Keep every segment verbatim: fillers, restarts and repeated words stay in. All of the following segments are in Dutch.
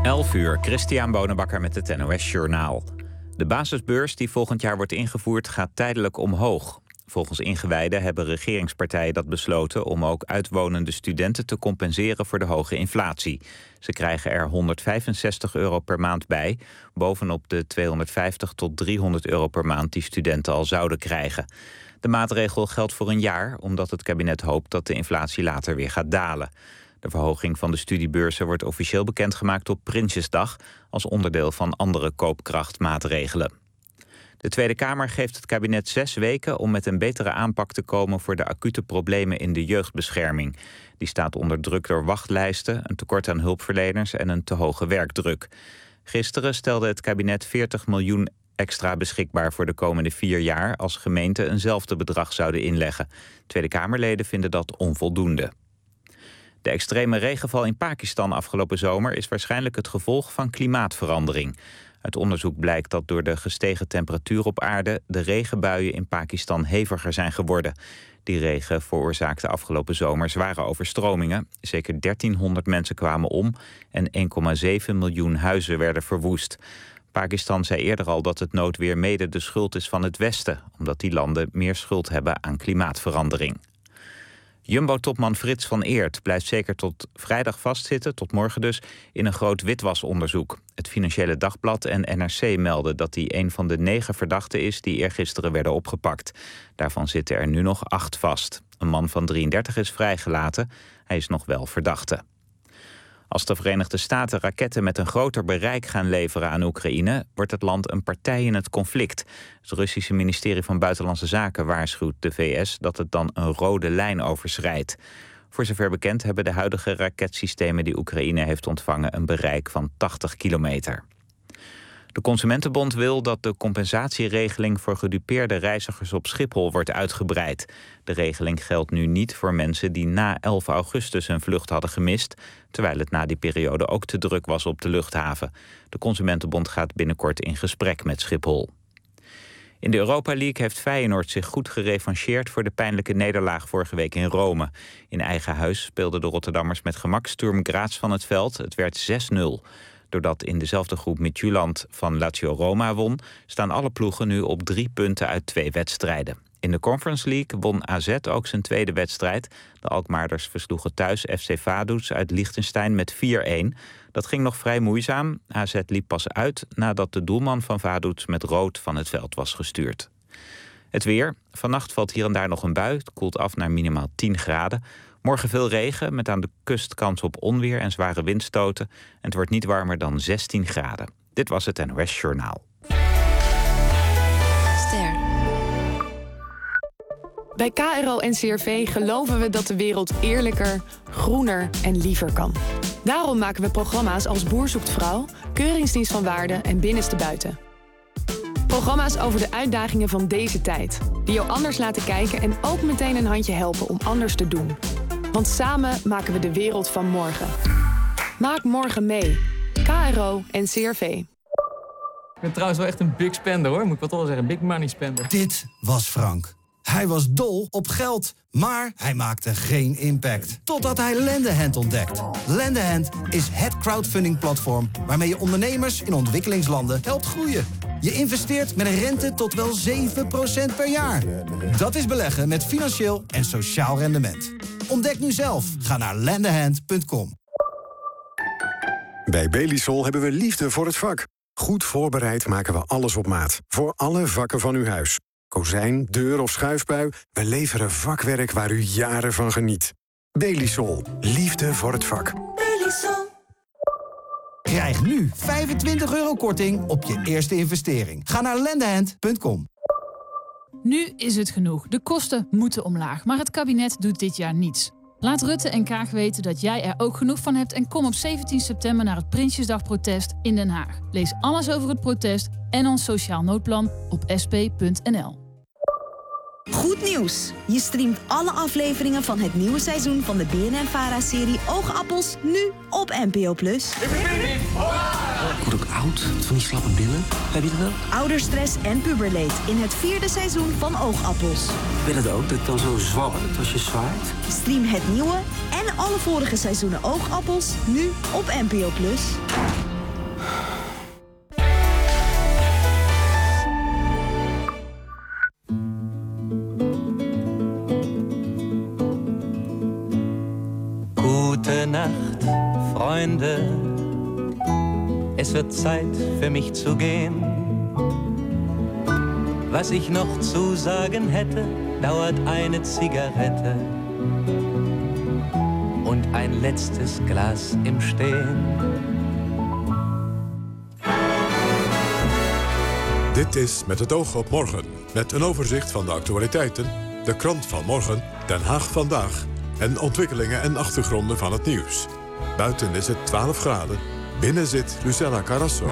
elf uur, Christian Bonenbakker met het N O S Journaal. De basisbeurs die volgend jaar wordt ingevoerd gaat tijdelijk omhoog. Volgens ingewijden hebben regeringspartijen dat besloten om ook uitwonende studenten te compenseren voor de hoge inflatie. Ze krijgen er honderdvijfenzestig euro per maand bij, bovenop de tweehonderdvijftig tot driehonderd euro per maand die studenten al zouden krijgen. De maatregel geldt voor een jaar, omdat het kabinet hoopt dat de inflatie later weer gaat dalen. De verhoging van de studiebeurzen wordt officieel bekendgemaakt op Prinsjesdag als onderdeel van andere koopkrachtmaatregelen. De Tweede Kamer geeft het kabinet zes weken om met een betere aanpak te komen voor de acute problemen in de jeugdbescherming. Die staat onder druk door wachtlijsten, een tekort aan hulpverleners en een te hoge werkdruk. Gisteren stelde het kabinet veertig miljoen extra beschikbaar voor de komende vier jaar als gemeenten eenzelfde bedrag zouden inleggen. Tweede Kamerleden vinden dat onvoldoende. De extreme regenval in Pakistan afgelopen zomer is waarschijnlijk het gevolg van klimaatverandering. Uit onderzoek blijkt dat door de gestegen temperatuur op aarde de regenbuien in Pakistan heviger zijn geworden. Die regen veroorzaakte afgelopen zomer zware overstromingen. Zeker dertienhonderd mensen kwamen om en één komma zeven miljoen huizen werden verwoest. Pakistan zei eerder al dat het noodweer mede de schuld is van het Westen, omdat die landen meer schuld hebben aan klimaatverandering. Jumbo-topman Frits van Eert blijft zeker tot vrijdag vastzitten, tot morgen dus, in een groot witwasonderzoek. Het Financiële Dagblad en N R C melden dat hij een van de negen verdachten is die eergisteren werden opgepakt. Daarvan zitten er nu nog acht vast. Een man van drieëndertig is vrijgelaten. Hij is nog wel verdachte. Als de Verenigde Staten raketten met een groter bereik gaan leveren aan Oekraïne, wordt het land een partij in het conflict. Het Russische ministerie van Buitenlandse Zaken waarschuwt de V S dat het dan een rode lijn overschrijdt. Voor zover bekend hebben de huidige raketsystemen die Oekraïne heeft ontvangen een bereik van tachtig kilometer. De Consumentenbond wil dat de compensatieregeling voor gedupeerde reizigers op Schiphol wordt uitgebreid. De regeling geldt nu niet voor mensen die na elf augustus een vlucht hadden gemist, terwijl het na die periode ook te druk was op de luchthaven. De Consumentenbond gaat binnenkort in gesprek met Schiphol. In de Europa League heeft Feyenoord zich goed gerevancheerd voor de pijnlijke nederlaag vorige week in Rome. In eigen huis speelden de Rotterdammers met gemak Sturm Graz van het veld. Het werd zes nul. Doordat in dezelfde groep Midtjylland van Lazio Roma won, staan alle ploegen nu op drie punten uit twee wedstrijden. In de Conference League won A Z ook zijn tweede wedstrijd. De Alkmaarders versloegen thuis F C Vaduz uit Liechtenstein met vier een. Dat ging nog vrij moeizaam. A Z liep pas uit nadat de doelman van Vaduz met rood van het veld was gestuurd. Het weer. Vannacht valt hier en daar nog een bui. Het koelt af naar minimaal tien graden. Morgen veel regen, met aan de kust kans op onweer en zware windstoten. En het wordt niet warmer dan zestien graden. Dit was het N O S Journaal. Ster. Bij K R O en C R V geloven we dat de wereld eerlijker, groener en liever kan. Daarom maken we programma's als Boer zoekt vrouw, Keuringsdienst van Waarde en Binnenste Buiten. Programma's over de uitdagingen van deze tijd, die jou anders laten kijken en ook meteen een handje helpen om anders te doen. Want samen maken we de wereld van morgen. Maak morgen mee. K R O en C R V. Ik ben trouwens wel echt een big spender, hoor. Moet ik wat wel zeggen, big money spender. Dit was Frank. Hij was dol op geld, maar hij maakte geen impact. Totdat hij Lendehand ontdekt. Lendehand is het crowdfunding-platform waarmee je ondernemers in ontwikkelingslanden helpt groeien. Je investeert met een rente tot wel zeven procent per jaar. Dat is beleggen met financieel en sociaal rendement. Ontdek nu zelf. Ga naar lendehand punt com. Bij Belisol hebben we liefde voor het vak. Goed voorbereid maken we alles op maat. Voor alle vakken van uw huis. Kozijn, deur of schuifpui, we leveren vakwerk waar u jaren van geniet. Belisol. Liefde voor het vak. Belisol. Krijg nu vijfentwintig euro korting op je eerste investering. Ga naar lendehand punt com. Nu is het genoeg. De kosten moeten omlaag, maar het kabinet doet dit jaar niets. Laat Rutte en Kaag weten dat jij er ook genoeg van hebt en kom op zeventien september naar het Prinsjesdag-protest in Den Haag. Lees alles over het protest en ons sociaal noodplan op s p punt n l. Goed nieuws! Je streamt alle afleveringen van het nieuwe seizoen van de B N N Vara-serie Oogappels nu op N P O plus. Ik word ook oud, van die slappe billen. Heb je dat ook? Ouderstress en puberleed in het vierde seizoen van Oogappels. Ik ben het ook, dat het dan zo zwabbert als je zwaait. Stream het nieuwe en alle vorige seizoenen Oogappels nu op N P O plus. Freunde, es wird Zeit für mich zu gehen. Was ich noch zu sagen hätte, dauert eine Zigarette und ein letztes Glas im Stehen. Dit is Met het oog op morgen, met een overzicht van de actualiteiten, de krant van morgen, Den Haag vandaag en ontwikkelingen en achtergronden van het nieuws. Buiten is het twaalf graden, binnen zit Lucella Carrasso.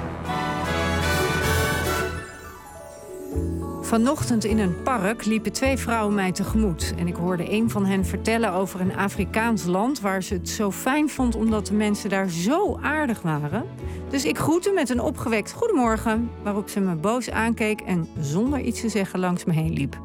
Vanochtend in een park liepen twee vrouwen mij tegemoet. En ik hoorde een van hen vertellen over een Afrikaans land waar ze het zo fijn vond omdat de mensen daar zo aardig waren. Dus ik groette met een opgewekt goedemorgen, waarop ze me boos aankeek en zonder iets te zeggen langs me heen liep.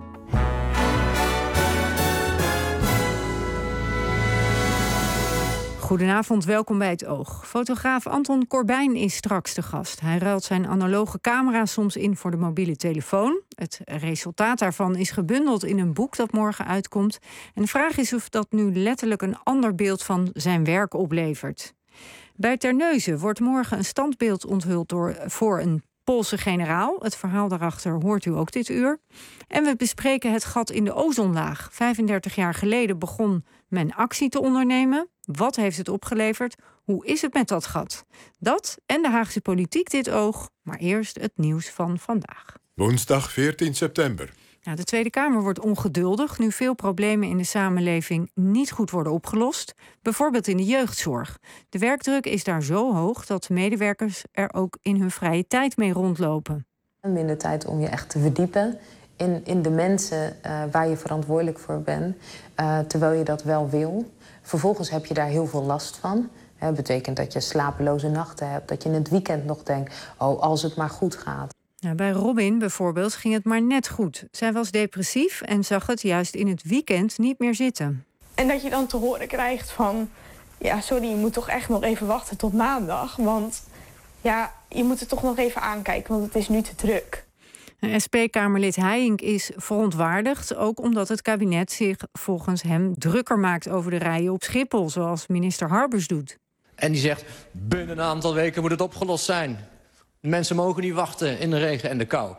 Goedenavond, welkom bij Het Oog. Fotograaf Anton Corbijn is straks de gast. Hij ruilt zijn analoge camera soms in voor de mobiele telefoon. Het resultaat daarvan is gebundeld in een boek dat morgen uitkomt. En de vraag is of dat nu letterlijk een ander beeld van zijn werk oplevert. Bij Terneuzen wordt morgen een standbeeld onthuld door, voor een Poolse generaal. Het verhaal daarachter hoort u ook dit uur. En we bespreken het gat in de ozonlaag. vijfendertig jaar geleden begon men actie te ondernemen. Wat heeft het opgeleverd? Hoe is het met dat gat? Dat en de Haagse politiek dit oog. Maar eerst het nieuws van vandaag. Woensdag veertien september. Nou, de Tweede Kamer wordt ongeduldig nu veel problemen in de samenleving niet goed worden opgelost. Bijvoorbeeld in de jeugdzorg. De werkdruk is daar zo hoog dat medewerkers er ook in hun vrije tijd mee rondlopen. Minder tijd om je echt te verdiepen in, in de mensen uh, waar je verantwoordelijk voor bent. Uh, terwijl je dat wel wil. Vervolgens heb je daar heel veel last van. Dat betekent dat je slapeloze nachten hebt. Dat je in het weekend nog denkt, oh, als het maar goed gaat. Ja, bij Robin bijvoorbeeld ging het maar net goed. Zij was depressief en zag het juist in het weekend niet meer zitten. En dat je dan te horen krijgt van, ja, sorry, je moet toch echt nog even wachten tot maandag. Want ja, je moet het toch nog even aankijken, want het is nu te druk. S P-Kamerlid Heijink is verontwaardigd, ook omdat het kabinet zich volgens hem drukker maakt over de rijen op Schiphol, zoals minister Harbers doet. En die zegt, binnen een aantal weken moet het opgelost zijn. Mensen mogen niet wachten in de regen en de kou.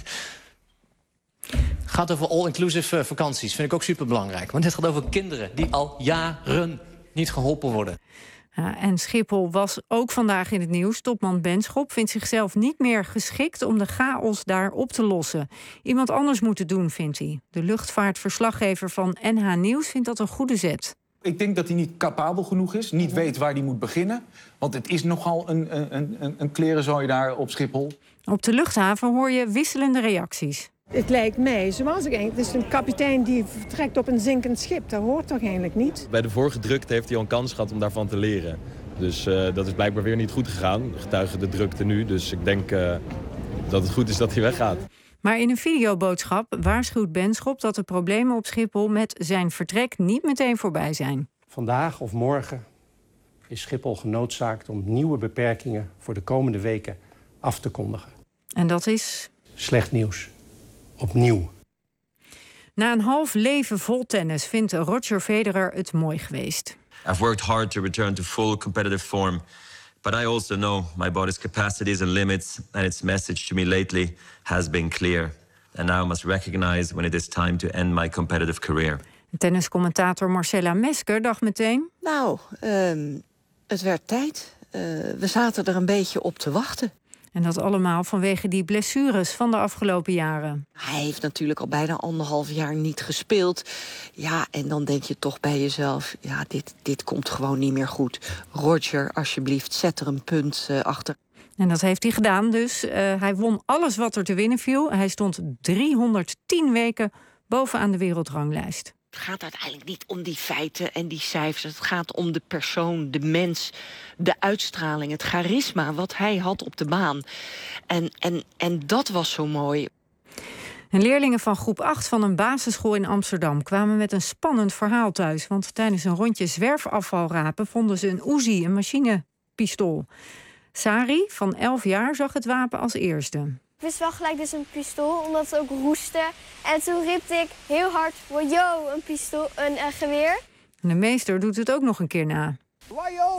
Gaat over all-inclusive vakanties, vind ik ook superbelangrijk. Want dit gaat over kinderen die al jaren niet geholpen worden. Ja, en Schiphol was ook vandaag in het nieuws. Topman Benschop vindt zichzelf niet meer geschikt om de chaos daar op te lossen. Iemand anders moet het doen, vindt hij. De luchtvaartverslaggever van N H Nieuws vindt dat een goede zet. Ik denk dat hij niet capabel genoeg is, niet weet waar hij moet beginnen. Want het is nogal een, een, een, een klerenzooi daar op Schiphol. Op de luchthaven hoor je wisselende reacties. Het lijkt mij, zoals ik eigenlijk, het is een kapitein die vertrekt op een zinkend schip. Dat hoort toch eigenlijk niet? Bij de vorige drukte heeft hij al een kans gehad om daarvan te leren. Dus uh, dat is blijkbaar weer niet goed gegaan, getuige de drukte nu. Dus ik denk uh, dat het goed is dat hij weggaat. Maar in een videoboodschap waarschuwt Benschop dat de problemen op Schiphol met zijn vertrek niet meteen voorbij zijn. Vandaag of morgen is Schiphol genoodzaakt om nieuwe beperkingen voor de komende weken af te kondigen. En dat is? Slecht nieuws. Opnieuw. Na een half leven vol tennis vindt Roger Federer het mooi geweest. I've worked hard to return to full competitive form. But I also know my body's capacities and limits, and its message to me lately has been clear. And now I must recognize when it is time to end my competitive career. Tenniscommentator Marcella Mesker dacht meteen... Nou, um, het werd tijd. Uh, we zaten er een beetje op te wachten. En dat allemaal vanwege die blessures van de afgelopen jaren. Hij heeft natuurlijk al bijna anderhalf jaar niet gespeeld. Ja, en dan denk je toch bij jezelf... ja, dit, dit komt gewoon niet meer goed. Roger, alsjeblieft, zet er een punt uh, achter. En dat heeft hij gedaan dus. Uh, hij won alles wat er te winnen viel. Hij stond driehonderdtien weken bovenaan de wereldranglijst. Het gaat uiteindelijk niet om die feiten en die cijfers. Het gaat om de persoon, de mens, de uitstraling, het charisma wat hij had op de baan. En, en, en dat was zo mooi. En leerlingen van groep acht van een basisschool in Amsterdam kwamen met een spannend verhaal thuis. Want tijdens een rondje zwerfafval rapen vonden ze een Uzi, een machinepistool. Sari van elf jaar zag het wapen als eerste. Ik wist wel gelijk, dit is een pistool, omdat het ook roestte. En toen riep ik heel hard, yo, een pistool, een uh, geweer. En de meester doet het ook nog een keer na. Wajo,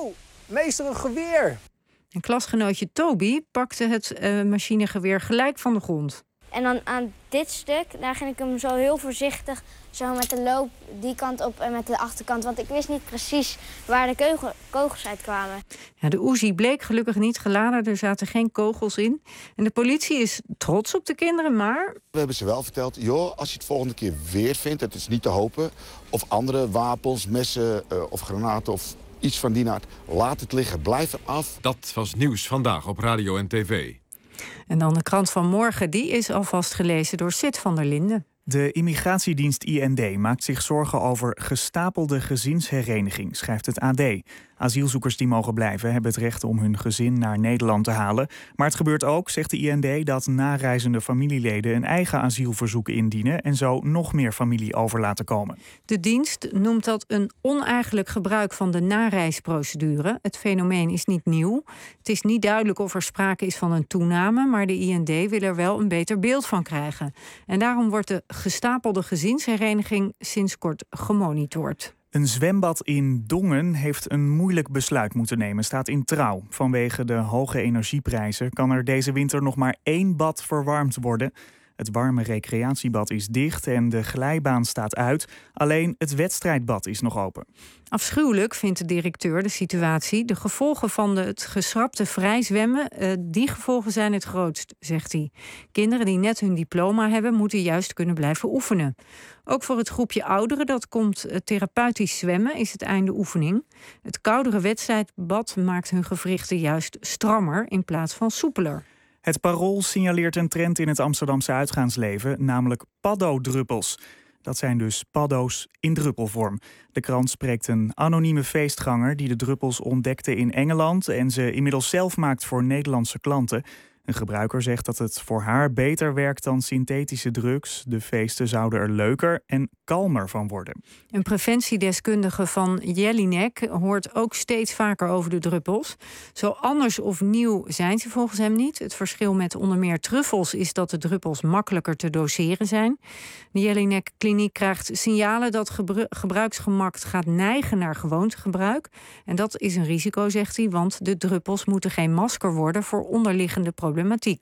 meester, een geweer. En klasgenootje Toby pakte het uh, machinegeweer gelijk van de grond. En dan aan dit stuk, daar ging ik hem zo heel voorzichtig zo met de loop die kant op en met de achterkant. Want ik wist niet precies waar de kogel, kogels uit kwamen. Ja, de Uzi bleek gelukkig niet geladen, er zaten geen kogels in. En de politie is trots op de kinderen, maar... We hebben ze wel verteld, joh, als je het volgende keer weer vindt, het is niet te hopen... of andere wapens, messen uh, of granaten of iets van die aard, laat het liggen, blijf er af. Dat was Nieuws Vandaag op radio en tv. En dan de krant van morgen, die is alvast gelezen door Sid van der Linden. De immigratiedienst I N D maakt zich zorgen over gestapelde gezinshereniging, schrijft het A D. Asielzoekers die mogen blijven hebben het recht om hun gezin naar Nederland te halen. Maar het gebeurt ook, zegt de I N D, dat nareizende familieleden een eigen asielverzoek indienen en zo nog meer familie over laten komen. De dienst noemt dat een oneigenlijk gebruik van de nareisprocedure. Het fenomeen is niet nieuw. Het is niet duidelijk of er sprake is van een toename, maar de I N D wil er wel een beter beeld van krijgen. En daarom wordt de gestapelde gezinshereniging sinds kort gemonitord. Een zwembad in Dongen heeft een moeilijk besluit moeten nemen, staat in Trouw. Vanwege de hoge energieprijzen kan er deze winter nog maar één bad verwarmd worden. Het warme recreatiebad is dicht en de glijbaan staat uit. Alleen het wedstrijdbad is nog open. Afschuwelijk vindt de directeur de situatie. De gevolgen van de, het geschrapte vrij zwemmen, uh, die gevolgen zijn het grootst, zegt hij. Kinderen die net hun diploma hebben, moeten juist kunnen blijven oefenen. Ook voor het groepje ouderen dat komt uh, therapeutisch zwemmen is het einde oefening. Het koudere wedstrijdbad maakt hun gewrichten juist strammer in plaats van soepeler. Het Parool signaleert een trend in het Amsterdamse uitgaansleven, namelijk paddo-druppels. Dat zijn dus paddo's in druppelvorm. De krant spreekt een anonieme feestganger die de druppels ontdekte in Engeland en ze inmiddels zelf maakt voor Nederlandse klanten. Een gebruiker zegt dat het voor haar beter werkt dan synthetische drugs. De feesten zouden er leuker en kalmer van worden. Een preventiedeskundige van Jelinek hoort ook steeds vaker over de druppels. Zo anders of nieuw zijn ze volgens hem niet. Het verschil met onder meer truffels is dat de druppels makkelijker te doseren zijn. De Jelinek-kliniek krijgt signalen dat gebru- gebruiksgemak gaat neigen naar gewoontegebruik. En dat is een risico, zegt hij, want de druppels moeten geen masker worden voor onderliggende problemen.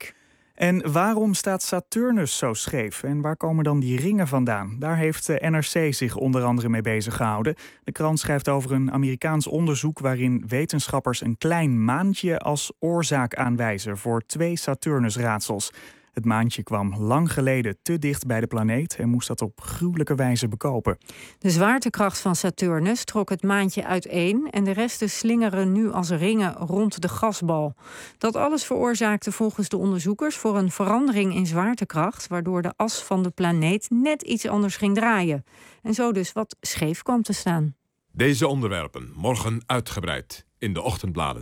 En waarom staat Saturnus zo scheef? En waar komen dan die ringen vandaan? Daar heeft de N R C zich onder andere mee bezig gehouden. De krant schrijft over een Amerikaans onderzoek waarin wetenschappers een klein maantje als oorzaak aanwijzen voor twee Saturnusraadsels. Het maantje kwam lang geleden te dicht bij de planeet en moest dat op gruwelijke wijze bekopen. De zwaartekracht van Saturnus trok het maantje uiteen en de resten slingeren nu als ringen rond de gasbal. Dat alles veroorzaakte volgens de onderzoekers voor een verandering in zwaartekracht, waardoor de as van de planeet net iets anders ging draaien. En zo dus wat scheef kwam te staan. Deze onderwerpen morgen uitgebreid in de ochtendbladen.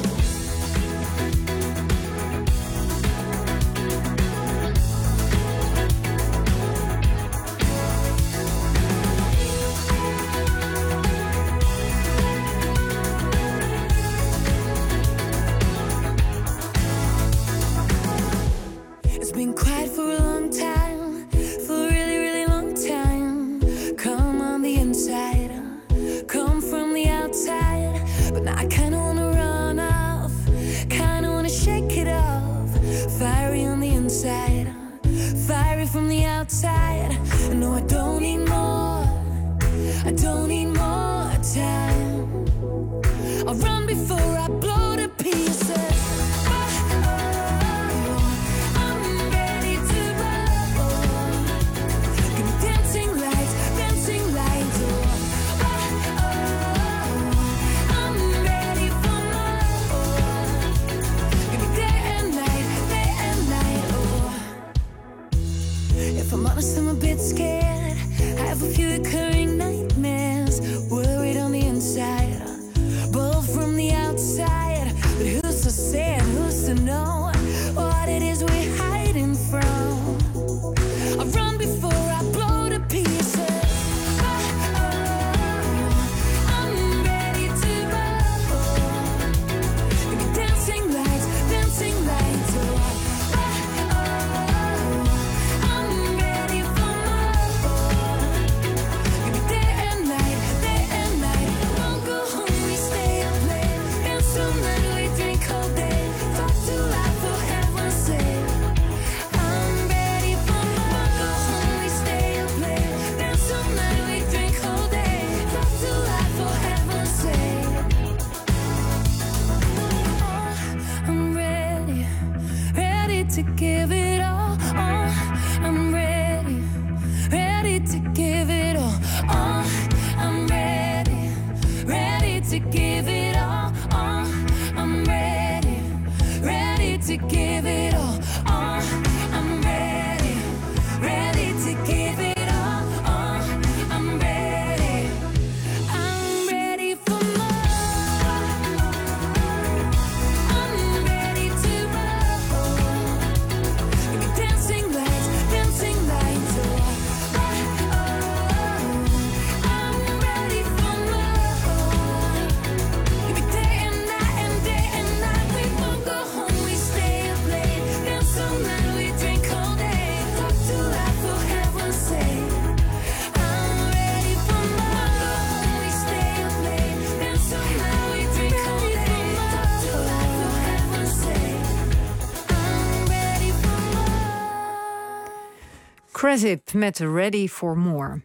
Been quiet for a long time, for a really, really long time. Come on the inside, come from the outside. But now I kinda wanna run off, kinda wanna shake it off. Fiery on the inside, fiery from the outside. No, I don't need more, I don't need more time. I'll run before I blow to pieces. If I'm honest, I'm a bit scared. I have a few recurring nightmares, worried on the inside, both from the outside. to give it all. all. I'm ready, ready to give it all. all. I'm ready, ready to give it all. all. I'm ready, ready to give it all. all. I'm ready, ready to give it all. all. I'm ready, I'm ready for more. I'm ready to roll. Give me dancing lights, dancing lights. Oh, oh, oh. I'm ready for more. Give me day and night and day and night. We won't go home, we stay up late. Dance all night, we drink all day. Talk to life for heaven's sake. I'm ready for more. Go home, we stay up late. Dance all night, we drink all day. Talk to life for heaven's sake. I'm ready for more. Cresip met Ready for More.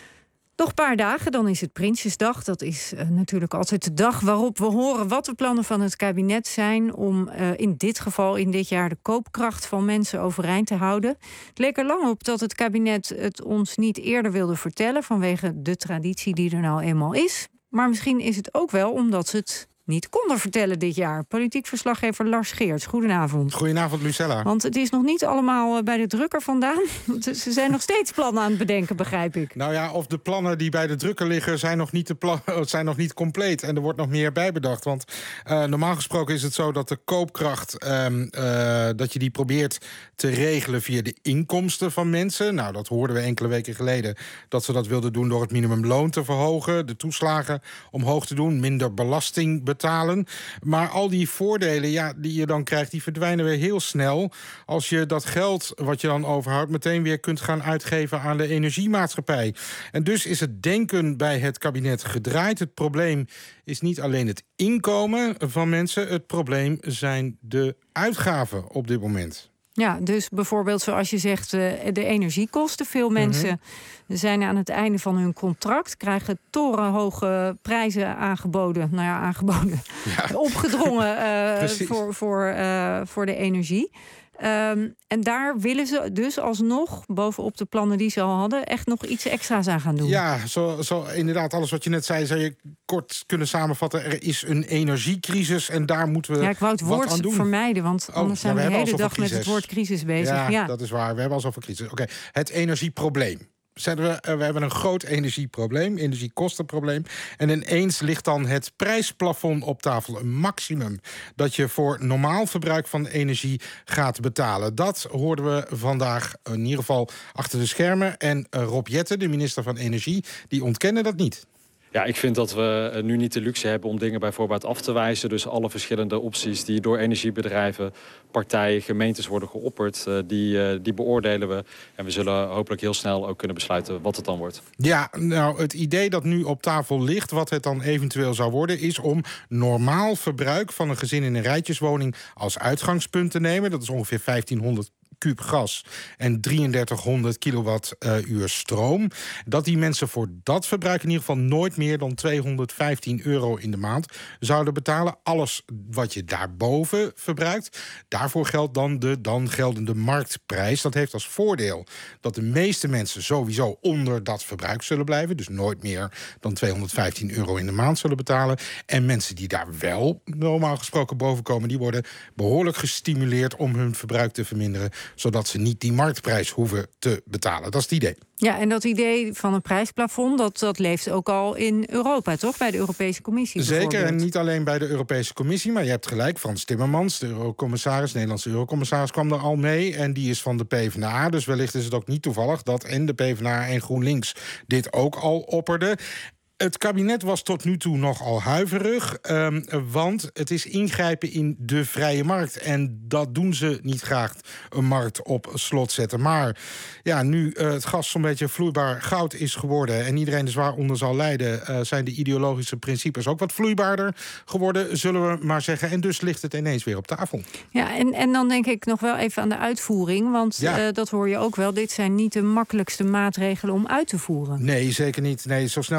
Nog een paar dagen, dan is het Prinsjesdag. Dat is uh, natuurlijk altijd de dag waarop we horen wat de plannen van het kabinet zijn om uh, in dit geval in dit jaar de koopkracht van mensen overeind te houden. Het leek er lang op dat het kabinet het ons niet eerder wilde vertellen vanwege de traditie die er nou eenmaal is. Maar misschien is het ook wel omdat ze het niet konden vertellen dit jaar. Politiek verslaggever Lars Geerts, goedenavond. Goedenavond, Lucella. Want het is nog niet allemaal bij de drukker vandaan. Ze zijn nog steeds plannen aan het bedenken, begrijp ik. Nou ja, of de plannen die bij de drukker liggen zijn nog niet, de plan- zijn nog niet compleet. En er wordt nog meer bijbedacht. Want uh, normaal gesproken is het zo dat de koopkracht, um, uh, dat je die probeert te regelen via de inkomsten van mensen. Nou, dat hoorden we enkele weken geleden, dat ze dat wilden doen door het minimumloon te verhogen, de toeslagen omhoog te doen, minder belasting betalen. Maar al die voordelen ja, die je dan krijgt, die verdwijnen weer heel snel als je dat geld wat je dan overhoudt meteen weer kunt gaan uitgeven aan de energiemaatschappij. En dus is het denken bij het kabinet gedraaid. Het probleem is niet alleen het inkomen van mensen, het probleem zijn de uitgaven op dit moment. Ja, dus bijvoorbeeld zoals je zegt, de energiekosten. Veel mensen mm-hmm. zijn aan het einde van hun contract, krijgen torenhoge prijzen aangeboden. Nou ja, aangeboden. Ja. Opgedrongen uh, voor, voor, uh, voor de energie. Um, en daar willen ze dus alsnog, bovenop de plannen die ze al hadden, echt nog iets extra's aan gaan doen. Ja, zo, zo inderdaad, alles wat je net zei, zou je kort kunnen samenvatten. Er is een energiecrisis en daar moeten we ja, ik wou het wat woord aan doen. vermijden, want oh, anders zijn ja, we we de hele dag met het woord crisis bezig. Ja, ja, dat is waar. We hebben al zoveel crisis. Oké, okay. Het energieprobleem. We, we hebben een groot energieprobleem, energiekostenprobleem. En ineens ligt dan het prijsplafond op tafel. Een maximum dat je voor normaal verbruik van energie gaat betalen. Dat hoorden we vandaag in ieder geval achter de schermen. En Rob Jetten, de minister van Energie, die ontkende dat niet. Ja, ik vind dat we nu niet de luxe hebben om dingen bij voorbaat af te wijzen. Dus alle verschillende opties die door energiebedrijven, partijen, gemeentes worden geopperd, die, die beoordelen we. En we zullen hopelijk heel snel ook kunnen besluiten wat het dan wordt. Ja, nou, het idee dat nu op tafel ligt, wat het dan eventueel zou worden, is om normaal verbruik van een gezin in een rijtjeswoning als uitgangspunt te nemen. Dat is ongeveer vijftienhonderd kuub gas en drieëndertighonderd kilowattuur stroom. Dat die mensen voor dat verbruik in ieder geval nooit meer dan tweehonderdvijftien euro in de maand zouden betalen. Alles wat je daarboven verbruikt, daarvoor geldt dan de dan geldende marktprijs. Dat heeft als voordeel dat de meeste mensen sowieso onder dat verbruik zullen blijven. Dus nooit meer dan tweehonderdvijftien euro in de maand zullen betalen. En mensen die daar wel normaal gesproken boven komen, die worden behoorlijk gestimuleerd om hun verbruik te verminderen, zodat ze niet die marktprijs hoeven te betalen. Dat is het idee. Ja, en dat idee van een prijsplafond, dat, dat leeft ook al in Europa, toch? Bij de Europese Commissie. Zeker, en niet alleen bij de Europese Commissie, maar je hebt gelijk, Frans Timmermans, de eurocommissaris, de Nederlandse eurocommissaris, kwam er al mee. En die is van de PvdA, dus wellicht is het ook niet toevallig dat en de PvdA en GroenLinks dit ook al opperden. Het kabinet was tot nu toe nogal huiverig, um, want het is ingrijpen in de vrije markt. En dat doen ze niet graag, een markt op slot zetten. Maar ja, nu uh, het gas zo'n beetje vloeibaar goud is geworden en iedereen er zwaar onder zal lijden, uh, zijn de ideologische principes ook wat vloeibaarder geworden, zullen we maar zeggen. En dus ligt het ineens weer op tafel. Ja, en, en dan denk ik nog wel even aan de uitvoering, want ja. uh, dat hoor je ook wel. Dit zijn niet de makkelijkste maatregelen om uit te voeren. Nee, zeker niet. Nee, zo snel Uh,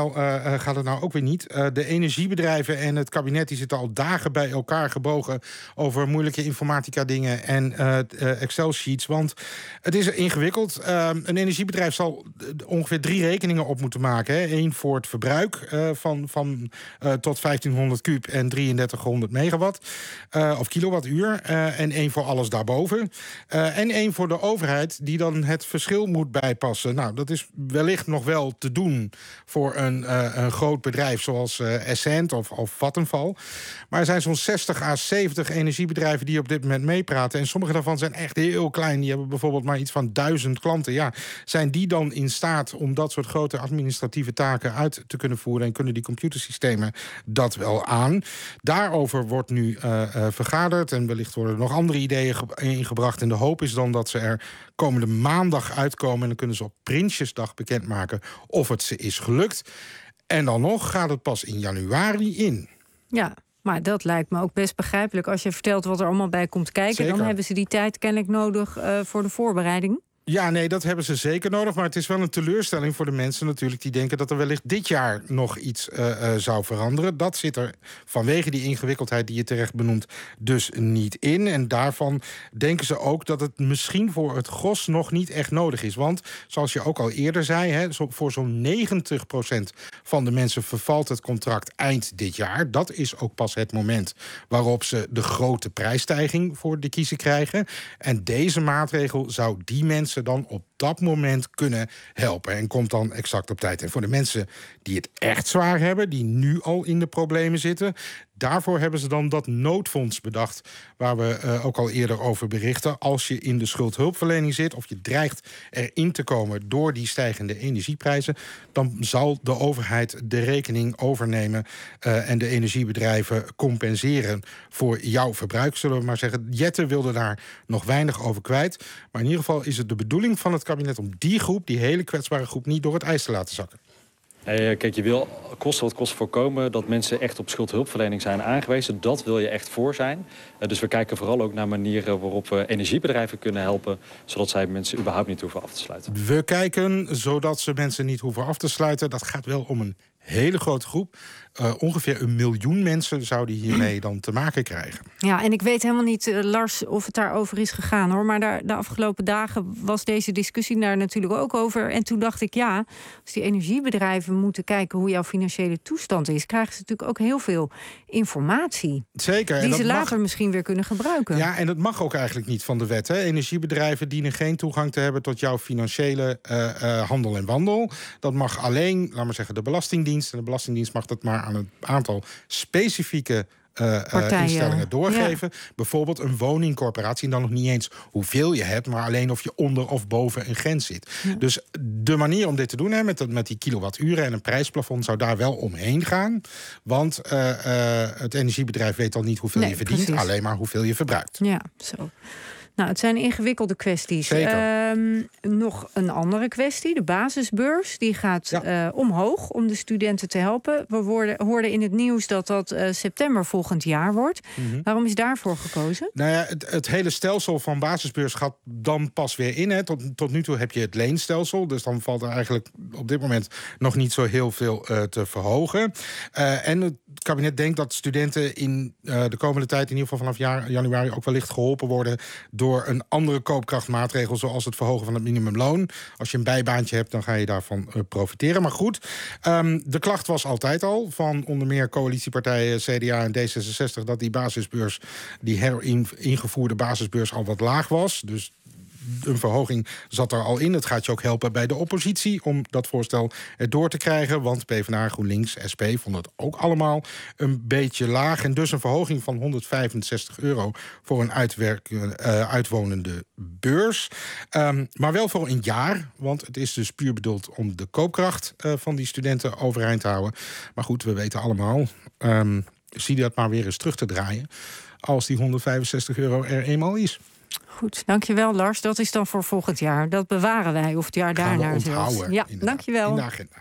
uh, gaat het nou ook weer niet. Uh, de energiebedrijven en het kabinet die zitten al dagen bij elkaar gebogen over moeilijke informatica dingen en uh, uh, Excel-sheets. Want het is ingewikkeld. Uh, een energiebedrijf zal ongeveer drie rekeningen op moeten maken. Hè. Eén voor het verbruik uh, van, van uh, tot vijftienhonderd kuub en drieëndertighonderd megawatt. Uh, of kilowattuur. Uh, en één voor alles daarboven. Uh, en één voor de overheid die dan het verschil moet bijpassen. Nou, dat is wellicht nog wel te doen voor een, uh, een groot bedrijf zoals uh, Essent of, of Vattenfall. Maar er zijn zo'n zestig à zeventig energiebedrijven die op dit moment meepraten. En sommige daarvan zijn echt heel klein. Die hebben bijvoorbeeld maar iets van duizend klanten. Ja, zijn die dan in staat om dat soort grote administratieve taken uit te kunnen voeren? En kunnen die computersystemen dat wel aan? Daarover wordt nu uh, uh, vergaderd. En wellicht worden er nog andere ideeën ingebracht. En de hoop is dan dat ze er komende maandag uitkomen. En dan kunnen ze op Prinsjesdag bekendmaken of het ze is gelukt. En dan nog gaat het pas in januari in. Ja, maar dat lijkt me ook best begrijpelijk. Als je vertelt wat er allemaal bij komt kijken... Zeker. Dan hebben ze die tijd kennelijk nodig uh, voor de voorbereiding. Ja, nee, dat hebben ze zeker nodig. Maar het is wel een teleurstelling voor de mensen natuurlijk die denken dat er wellicht dit jaar nog iets uh, uh, zou veranderen. Dat zit er vanwege die ingewikkeldheid die je terecht benoemt dus niet in. En daarvan denken ze ook dat het misschien voor het gros nog niet echt nodig is. Want, zoals je ook al eerder zei, hè, zo, voor zo'n negentig procent van de mensen vervalt het contract eind dit jaar. Dat is ook pas het moment waarop ze de grote prijsstijging voor de kiezer krijgen. En deze maatregel zou die mensen dan op dat moment kunnen helpen. En komt dan exact op tijd. En voor de mensen die het echt zwaar hebben, die nu al in de problemen zitten, daarvoor hebben ze dan dat noodfonds bedacht, waar we uh, ook al eerder over berichten. Als je in de schuldhulpverlening zit of je dreigt erin te komen door die stijgende energieprijzen, dan zal de overheid de rekening overnemen uh, en de energiebedrijven compenseren voor jouw verbruik, zullen we maar zeggen. Jette wilde daar nog weinig over kwijt. Maar in ieder geval is het de bedoeling van het kabinet om die groep, die hele kwetsbare groep, niet door het ijs te laten zakken. Nee, kijk, je wil kosten wat kost voorkomen dat mensen echt op schuldhulpverlening zijn aangewezen. Dat wil je echt voor zijn. Uh, dus we kijken vooral ook naar manieren waarop we energiebedrijven kunnen helpen, zodat zij mensen überhaupt niet hoeven af te sluiten. We kijken zodat ze mensen niet hoeven af te sluiten. Dat gaat wel om een hele grote groep. Uh, ongeveer een miljoen mensen zouden hiermee dan te maken krijgen. Ja, en ik weet helemaal niet, uh, Lars, of het daarover is gegaan, hoor. Maar daar, de afgelopen dagen was deze discussie daar natuurlijk ook over. En toen dacht ik, ja, als die energiebedrijven moeten kijken hoe jouw financiële toestand is, krijgen ze natuurlijk ook heel veel informatie. Zeker. Die en dat ze later mag misschien weer kunnen gebruiken. Ja, en dat mag ook eigenlijk niet van de wet. Hè. Energiebedrijven dienen geen toegang te hebben tot jouw financiële uh, uh, handel en wandel. Dat mag alleen, laat maar zeggen, de Belastingdienst. En de Belastingdienst mag dat maar aan een aantal specifieke Uh, uh, instellingen doorgeven. Ja. Bijvoorbeeld een woningcorporatie. En dan nog niet eens hoeveel je hebt, maar alleen of je onder of boven een grens zit. Ja. Dus de manier om dit te doen, hè, met, met die kilowatturen en een prijsplafond, zou daar wel omheen gaan. Want uh, uh, het energiebedrijf weet al niet hoeveel nee, je verdient, precies. alleen maar hoeveel je verbruikt. Ja, zo. Nou, het zijn ingewikkelde kwesties. Zeker. Um, nog een andere kwestie, de basisbeurs. Die gaat ja. uh, omhoog om de studenten te helpen. We hoorden, hoorden in het nieuws dat dat uh, september volgend jaar wordt. Mm-hmm. Waarom is daarvoor gekozen? Nou ja, het, het hele stelsel van basisbeurs gaat dan pas weer in. Hè. Tot, tot nu toe heb je het leenstelsel. Dus dan valt er eigenlijk op dit moment nog niet zo heel veel uh, te verhogen. Uh, en het kabinet denkt dat studenten in uh, de komende tijd, in ieder geval vanaf jaar, januari, ook wellicht geholpen worden door een andere koopkrachtmaatregel, zoals het verhogen van het minimumloon. Als je een bijbaantje hebt, dan ga je daarvan uh, profiteren. Maar goed, um, de klacht was altijd al van onder meer coalitiepartijen C D A en D zesenzestig... dat die basisbeurs, die heringevoerde basisbeurs, al wat laag was. Dus een verhoging zat er al in. Het gaat je ook helpen bij de oppositie om dat voorstel erdoor te krijgen. Want PvdA, GroenLinks, S P vonden het ook allemaal een beetje laag. En dus een verhoging van honderdvijfenzestig euro voor een uitwerk, uh, uitwonende beurs. Um, maar wel voor een jaar. Want het is dus puur bedoeld om de koopkracht uh, van die studenten overeind te houden. Maar goed, we weten allemaal, Um, zie dat maar weer eens terug te draaien als die honderdvijfenzestig euro er eenmaal is. Goed, dankjewel Lars. Dat is dan voor volgend jaar. Dat bewaren wij, of het jaar Gaan daarna we onthouden, zelfs. Ja, dankjewel. In de agenda.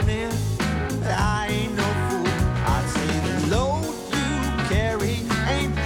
Ain't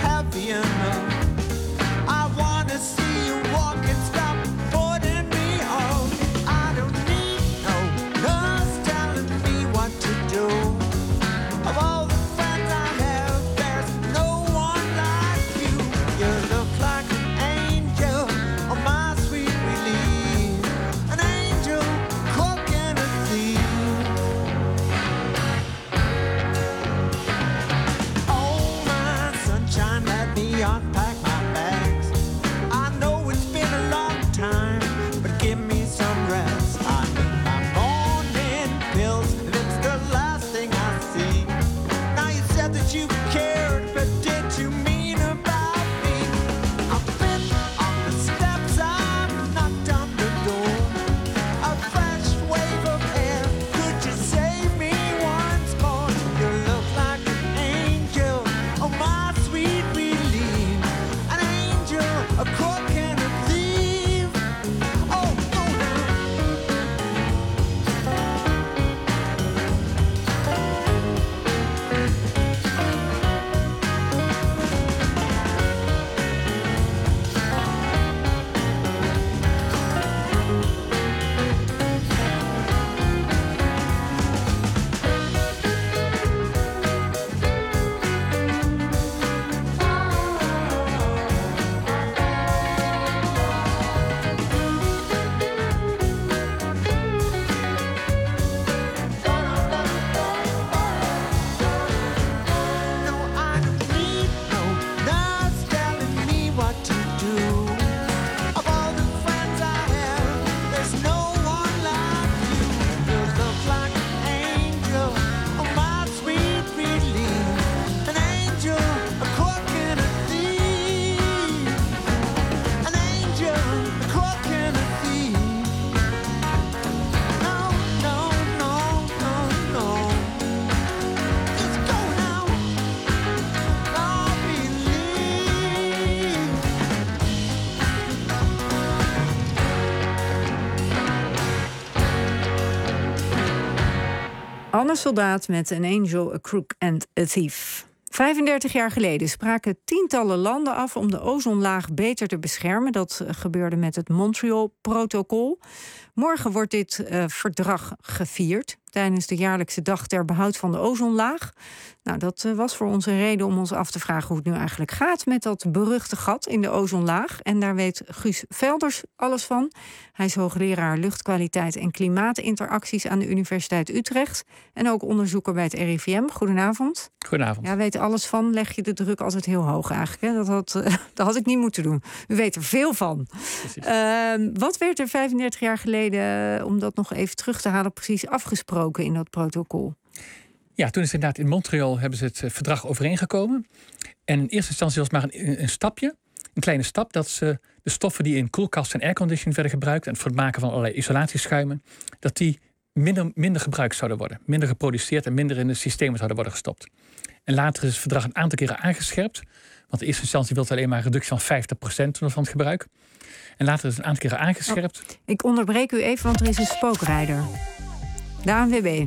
Anne Soldaat met An Angel, a Crook and a Thief. vijfendertig jaar geleden spraken tientallen landen af om de ozonlaag beter te beschermen. Dat gebeurde met het Montreal-protocol. Morgen wordt dit uh, verdrag gevierd tijdens de jaarlijkse dag ter behoud van de ozonlaag. Nou, dat uh, was voor ons een reden om ons af te vragen hoe het nu eigenlijk gaat met dat beruchte gat in de ozonlaag. En daar weet Guus Velders alles van. Hij is hoogleraar luchtkwaliteit en klimaatinteracties aan de Universiteit Utrecht. En ook onderzoeker bij het R I V M. Goedenavond. Goedenavond. Ja, weet alles van. Leg je de druk altijd heel hoog eigenlijk. Hè? Dat, had, uh, dat had ik niet moeten doen. U weet er veel van. Uh, wat werd er vijfendertig jaar geleden, uh, om dat nog even terug te halen, precies afgesproken in dat protocol? Ja, toen is inderdaad in Montreal hebben ze het uh, verdrag overeengekomen. En in eerste instantie was het maar een, een stapje, een kleine stap, dat ze de stoffen die in koelkasten en airconditioning werden gebruikt en voor het maken van allerlei isolatieschuimen, dat die minder, minder gebruikt zouden worden, minder geproduceerd en minder in de systemen zouden worden gestopt. En later is het verdrag een aantal keren aangescherpt. Want in eerste instantie wilde alleen maar een reductie van vijftig procent van het gebruik. En later is het een aantal keren aangescherpt. Oh, ik onderbreek u even, want er is een spookrijder. De A N W B.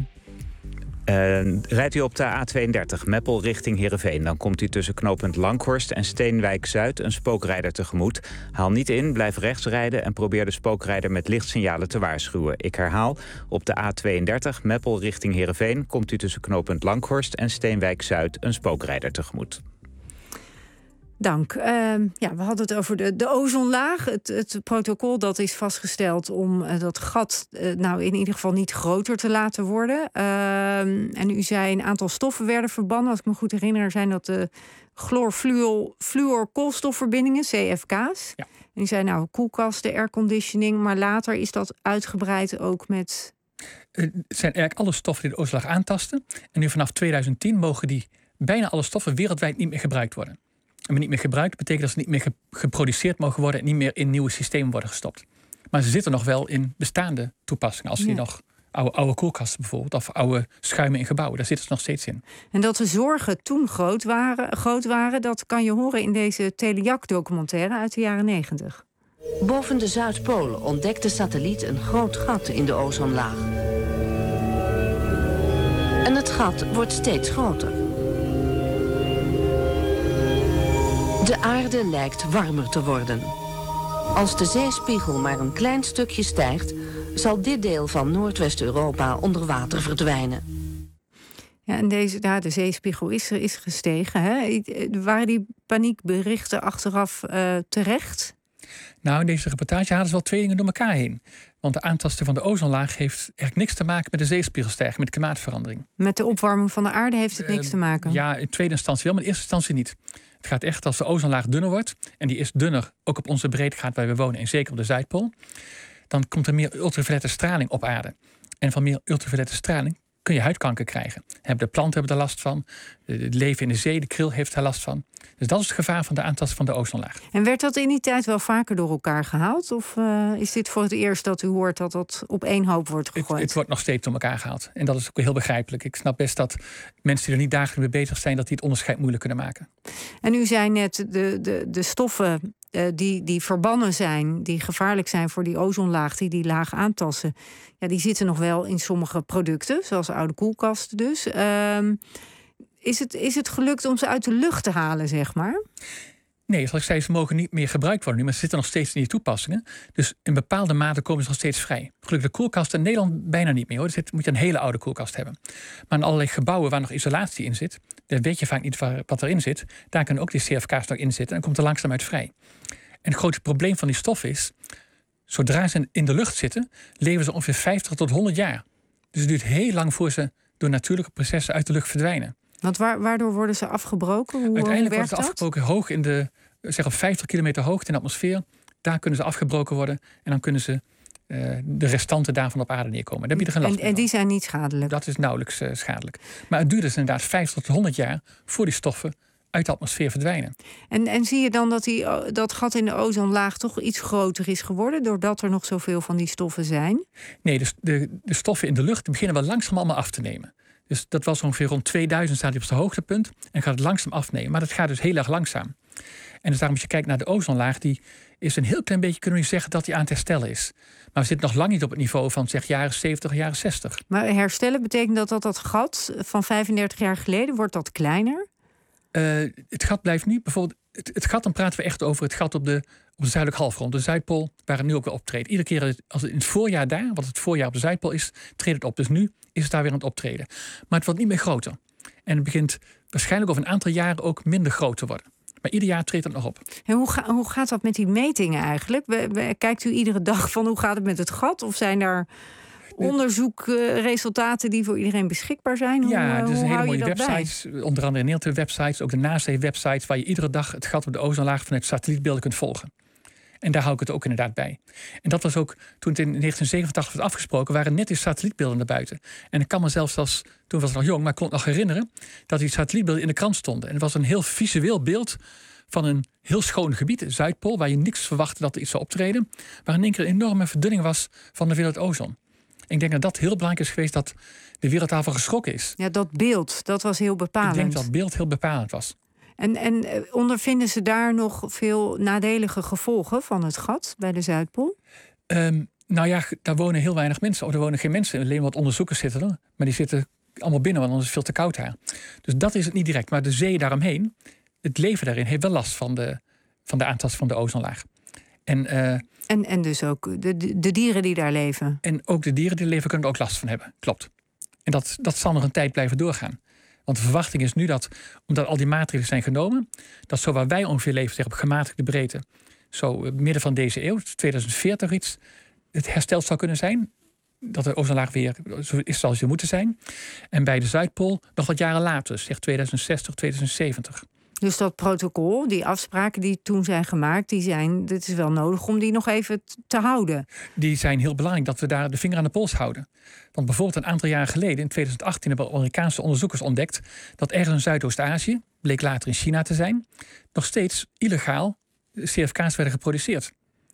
Uh, rijdt u op de A tweeëndertig, Meppel richting Heerenveen, dan komt u tussen knooppunt Langhorst en Steenwijk-Zuid een spookrijder tegemoet. Haal niet in, blijf rechts rijden en probeer de spookrijder met lichtsignalen te waarschuwen. Ik herhaal, op de A tweeëndertig, Meppel richting Heerenveen, komt u tussen knooppunt Langhorst en Steenwijk-Zuid een spookrijder tegemoet. Dank. Uh, ja, we hadden het over de, de ozonlaag. Het, het protocol dat is vastgesteld om uh, dat gat uh, nou in ieder geval niet groter te laten worden. Uh, en u zei een aantal stoffen werden verbannen. Als ik me goed herinner zijn dat de chloorfluorkoolstofverbindingen, C F K's. Ja. En u zei nou koelkasten, airconditioning. Maar later is dat uitgebreid ook met... Uh, het zijn eigenlijk alle stoffen die de ozonlaag aantasten. En nu vanaf tweeduizend tien mogen die bijna alle stoffen wereldwijd niet meer gebruikt worden. En niet meer gebruikt betekent dat ze niet meer ge- geproduceerd mogen worden en niet meer in nieuwe systemen worden gestopt. Maar ze zitten nog wel in bestaande toepassingen. Als je ja. nog oude, oude koelkasten bijvoorbeeld, of oude schuimen in gebouwen, daar zitten ze nog steeds in. En dat de zorgen toen groot waren, groot waren dat kan je horen in deze Telejak-documentaire uit de jaren negentig. Boven de Zuidpool ontdekt de satelliet een groot gat in de ozonlaag. En het gat wordt steeds groter. De aarde lijkt warmer te worden. Als de zeespiegel maar een klein stukje stijgt, zal dit deel van Noordwest-Europa onder water verdwijnen. Ja, en deze, ja, de zeespiegel is, is gestegen. Hè? Waren die paniekberichten achteraf uh, terecht? Nou, in deze reportage hadden ze wel twee dingen door elkaar heen. Want de aantasting van de ozonlaag heeft eigenlijk niks te maken met de zeespiegelstijging, met de klimaatverandering. Met de opwarming van de aarde heeft het niks uh, te maken? Ja, in tweede instantie wel, maar in eerste instantie niet. Het gaat echt als de ozonlaag dunner wordt, en die is dunner ook op onze breedtegraad waar we wonen, en zeker op de Zuidpool, dan komt er meer ultraviolette straling op aarde. En van meer ultraviolette straling kun je huidkanker krijgen. De planten hebben er last van, het leven in de zee, de kril heeft er last van. Dus dat is het gevaar van de aantasting van de ozonlaag. En werd dat in die tijd wel vaker door elkaar gehaald? Of uh, is dit voor het eerst dat u hoort dat dat op één hoop wordt gegooid? Het, het wordt nog steeds door elkaar gehaald. En dat is ook heel begrijpelijk. Ik snap best dat mensen die er niet dagelijks mee bezig zijn, dat die het onderscheid moeilijk kunnen maken. En u zei net, de, de, de stoffen uh, die, die verbannen zijn, die gevaarlijk zijn voor die ozonlaag, die die laag aantasten, ja, die zitten nog wel in sommige producten, zoals oude koelkasten dus. Uh, Is het, is het gelukt om ze uit de lucht te halen, zeg maar? Nee, zoals ik zei, ze mogen niet meer gebruikt worden nu, maar ze zitten nog steeds in die toepassingen. Dus in bepaalde mate komen ze nog steeds vrij. Gelukkig de koelkasten in Nederland bijna niet meer, hoor. Dus moet je een hele oude koelkast hebben. Maar in allerlei gebouwen waar nog isolatie in zit, dan weet je vaak niet waar, wat erin zit. Daar kunnen ook die C F K's nog in zitten en dan komt er langzaam uit vrij. En het grootste probleem van die stof is, zodra ze in de lucht zitten, leven ze ongeveer vijftig tot honderd jaar. Dus het duurt heel lang voor ze door natuurlijke processen uit de lucht verdwijnen. Want waardoor worden ze afgebroken? Hoe, Uiteindelijk hoe worden ze afgebroken hoog in de, zeg op vijftig kilometer hoogte in de atmosfeer. Daar kunnen ze afgebroken worden en dan kunnen ze uh, de restanten daarvan op aarde neerkomen. Daar heb je er geen last en, en die zijn niet schadelijk? Dat is nauwelijks uh, schadelijk. Maar het duurt dus inderdaad vijftig tot honderd jaar voor die stoffen uit de atmosfeer verdwijnen. En, en zie je dan dat die, dat gat in de ozonlaag toch iets groter is geworden, doordat er nog zoveel van die stoffen zijn? Nee, dus de, de stoffen in de lucht beginnen wel langzaam allemaal af te nemen. Dus dat was ongeveer rond tweeduizend staat hij op zijn hoogtepunt en gaat het langzaam afnemen. Maar dat gaat dus heel erg langzaam. En dus daarom als je kijkt naar de ozonlaag, die is een heel klein beetje, kunnen we zeggen, dat hij aan het herstellen is. Maar we zitten nog lang niet op het niveau van zeg jaren zeventig, jaren zestig. Maar herstellen betekent dat dat, dat gat van vijfendertig jaar geleden, wordt dat kleiner? Uh, het gat blijft nu, bijvoorbeeld, het, het gat, dan praten we echt over het gat op de, op de zuidelijke halfrond, de Zuidpool, waar het nu ook weer optreedt. Iedere keer als het in het voorjaar daar, wat het voorjaar op de Zuidpool is, treedt het op. Dus nu is het daar weer aan het optreden. Maar het wordt niet meer groter. En het begint waarschijnlijk over een aantal jaren ook minder groot te worden. Maar ieder jaar treedt het nog op. En hoe, ga, hoe gaat dat met die metingen eigenlijk? We, we, kijkt u iedere dag van hoe gaat het met het gat? Of zijn daar onderzoekresultaten die voor iedereen beschikbaar zijn? Hoe, ja, er hoe zijn hele hou je mooie dat websites. bij? Onder andere Nederlandse-websites, ook de NACE-websites, waar je iedere dag het gat op de ozonlaag vanuit satellietbeelden kunt volgen. En daar hou ik het ook inderdaad bij. En dat was ook, toen het in negentien zevenentachtig werd afgesproken, waren net die satellietbeelden naar buiten. En ik kan me zelfs als, toen was ik nog jong, maar ik kon het nog herinneren, dat die satellietbeelden in de krant stonden. En het was een heel visueel beeld van een heel schoon gebied, de Zuidpool, waar je niks verwachtte dat er iets zou optreden, waar in één keer een enorme verdunning was van de wereld ozon. Ik denk dat dat heel belangrijk is geweest, dat de wereld daarvan geschrokken is. Ja, dat beeld, dat was heel bepalend. Ik denk dat het beeld heel bepalend was. En, en ondervinden ze daar nog veel nadelige gevolgen van het gat bij de Zuidpool? Um, nou ja, daar wonen heel weinig mensen. Of er wonen geen mensen. Alleen wat onderzoekers zitten er. Maar die zitten allemaal binnen, want anders is het veel te koud daar. Dus dat is het niet direct. Maar de zee daaromheen, het leven daarin, heeft wel last van de, van de aantasting van de ozonlaag. En, uh, en, en dus ook de, de, de dieren die daar leven? En ook de dieren die leven kunnen er ook last van hebben. Klopt. En dat, dat zal nog een tijd blijven doorgaan. Want de verwachting is nu dat, omdat al die maatregelen zijn genomen, dat zo waar wij ongeveer leven, zeg op gematigde breedte, zo midden van deze eeuw, tweeduizend veertig iets, het hersteld zou kunnen zijn. Dat de ozonlaag weer zo is zoals je moeten zijn. En bij de Zuidpool nog wat jaren later, zeg tweeduizend zestig, tweeduizend zeventig. Dus dat protocol, die afspraken die toen zijn gemaakt, die zijn, dit is wel nodig om die nog even te houden. Die zijn heel belangrijk, dat we daar de vinger aan de pols houden. Want bijvoorbeeld een aantal jaren geleden, in tweeduizend achttien, hebben Amerikaanse onderzoekers ontdekt dat ergens in Zuidoost-Azië, bleek later in China te zijn, nog steeds illegaal C F K's werden geproduceerd.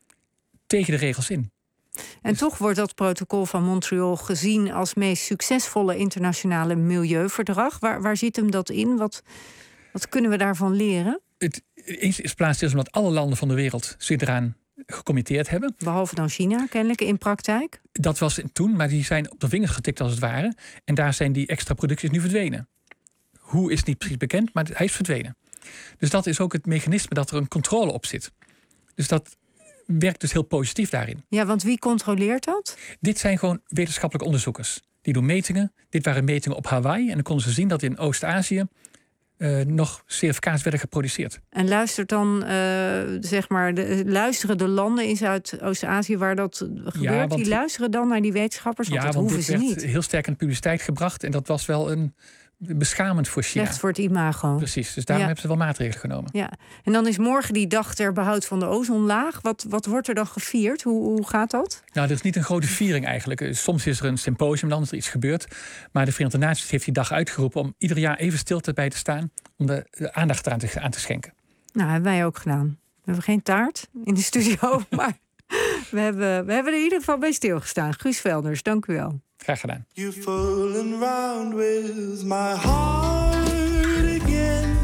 Tegen de regels in. En dus toch wordt dat protocol van Montreal gezien als meest succesvolle internationale milieuverdrag. Waar, waar zit hem dat in? Wat, wat kunnen we daarvan leren? Het is plaats is omdat alle landen van de wereld zich eraan gecommitteerd hebben. Behalve dan China, kennelijk, in praktijk? Dat was toen, maar die zijn op de vingers getikt als het ware. En daar zijn die extra producties nu verdwenen. Hoe is niet precies bekend, maar hij is verdwenen. Dus dat is ook het mechanisme dat er een controle op zit. Dus dat werkt dus heel positief daarin. Ja, want wie controleert dat? Dit zijn gewoon wetenschappelijke onderzoekers. Die doen metingen. Dit waren metingen op Hawaii. En dan konden ze zien dat in Oost-Azië Uh, nog C F K's werden geproduceerd. En luistert dan, uh, zeg maar, de, luisteren de landen in Zuidoost-Azië waar dat gebeurt, ja, die luisteren dan naar die wetenschappers? Want ja, dat want hoeven dit ze werd niet. heel sterk in de publiciteit gebracht en dat was wel een beschamend voor China. Slecht voor het imago. Precies, dus daarom ja. hebben ze wel maatregelen genomen. Ja. En dan is morgen die dag ter behoud van de ozonlaag. Wat, wat wordt er dan gevierd? Hoe, hoe gaat dat? Nou, dat is niet een grote viering eigenlijk. Soms is er een symposium, dan is er iets gebeurd. Maar de Verenigde Naties heeft die dag uitgeroepen om ieder jaar even stil bij te staan, om de, de aandacht eraan te, aan te schenken. Nou, hebben wij ook gedaan. We hebben geen taart in de studio, maar we hebben, we hebben er in ieder geval bij stilgestaan. Guus Velders, dank u wel. Graag gedaan. You're fooling round with my heart again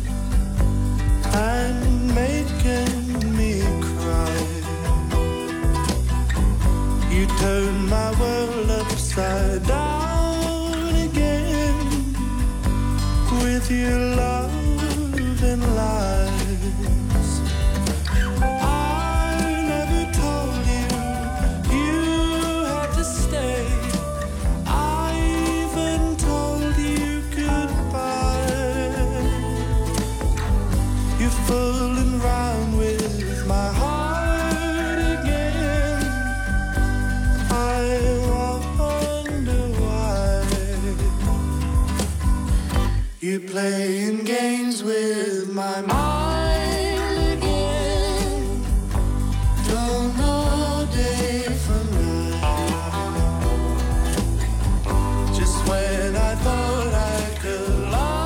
and making me cry. You turn my world upside down again with your love and lies. I never told you you had to stay. Fooling round with my heart again. I wonder why you're playing games with my mind again. Don't know day from night. Just when I thought I could lie.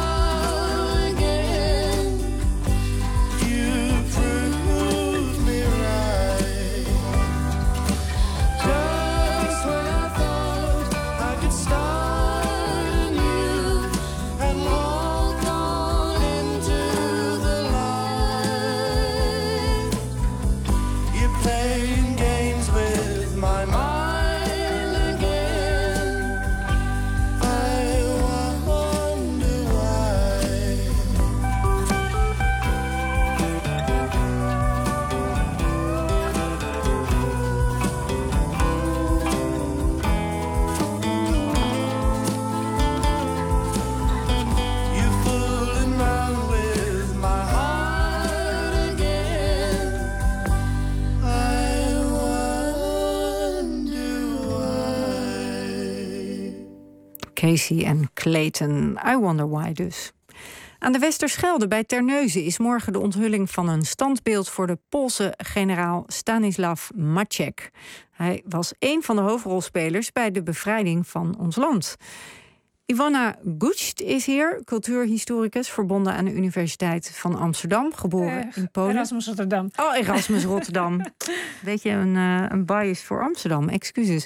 Start anew and walk on into the light. Casey en Clayton. I Wonder Why dus. Aan de Westerschelde bij Terneuzen is morgen de onthulling van een standbeeld voor de Poolse generaal Stanislav Maciek. Hij was een van de hoofdrolspelers bij de bevrijding van ons land. Iwona Gucht is hier, cultuurhistoricus, verbonden aan de Universiteit van Amsterdam, geboren uh, in Polen. Erasmus Rotterdam. Oh, Erasmus Rotterdam. Beetje een, uh, een bias voor Amsterdam, excuses.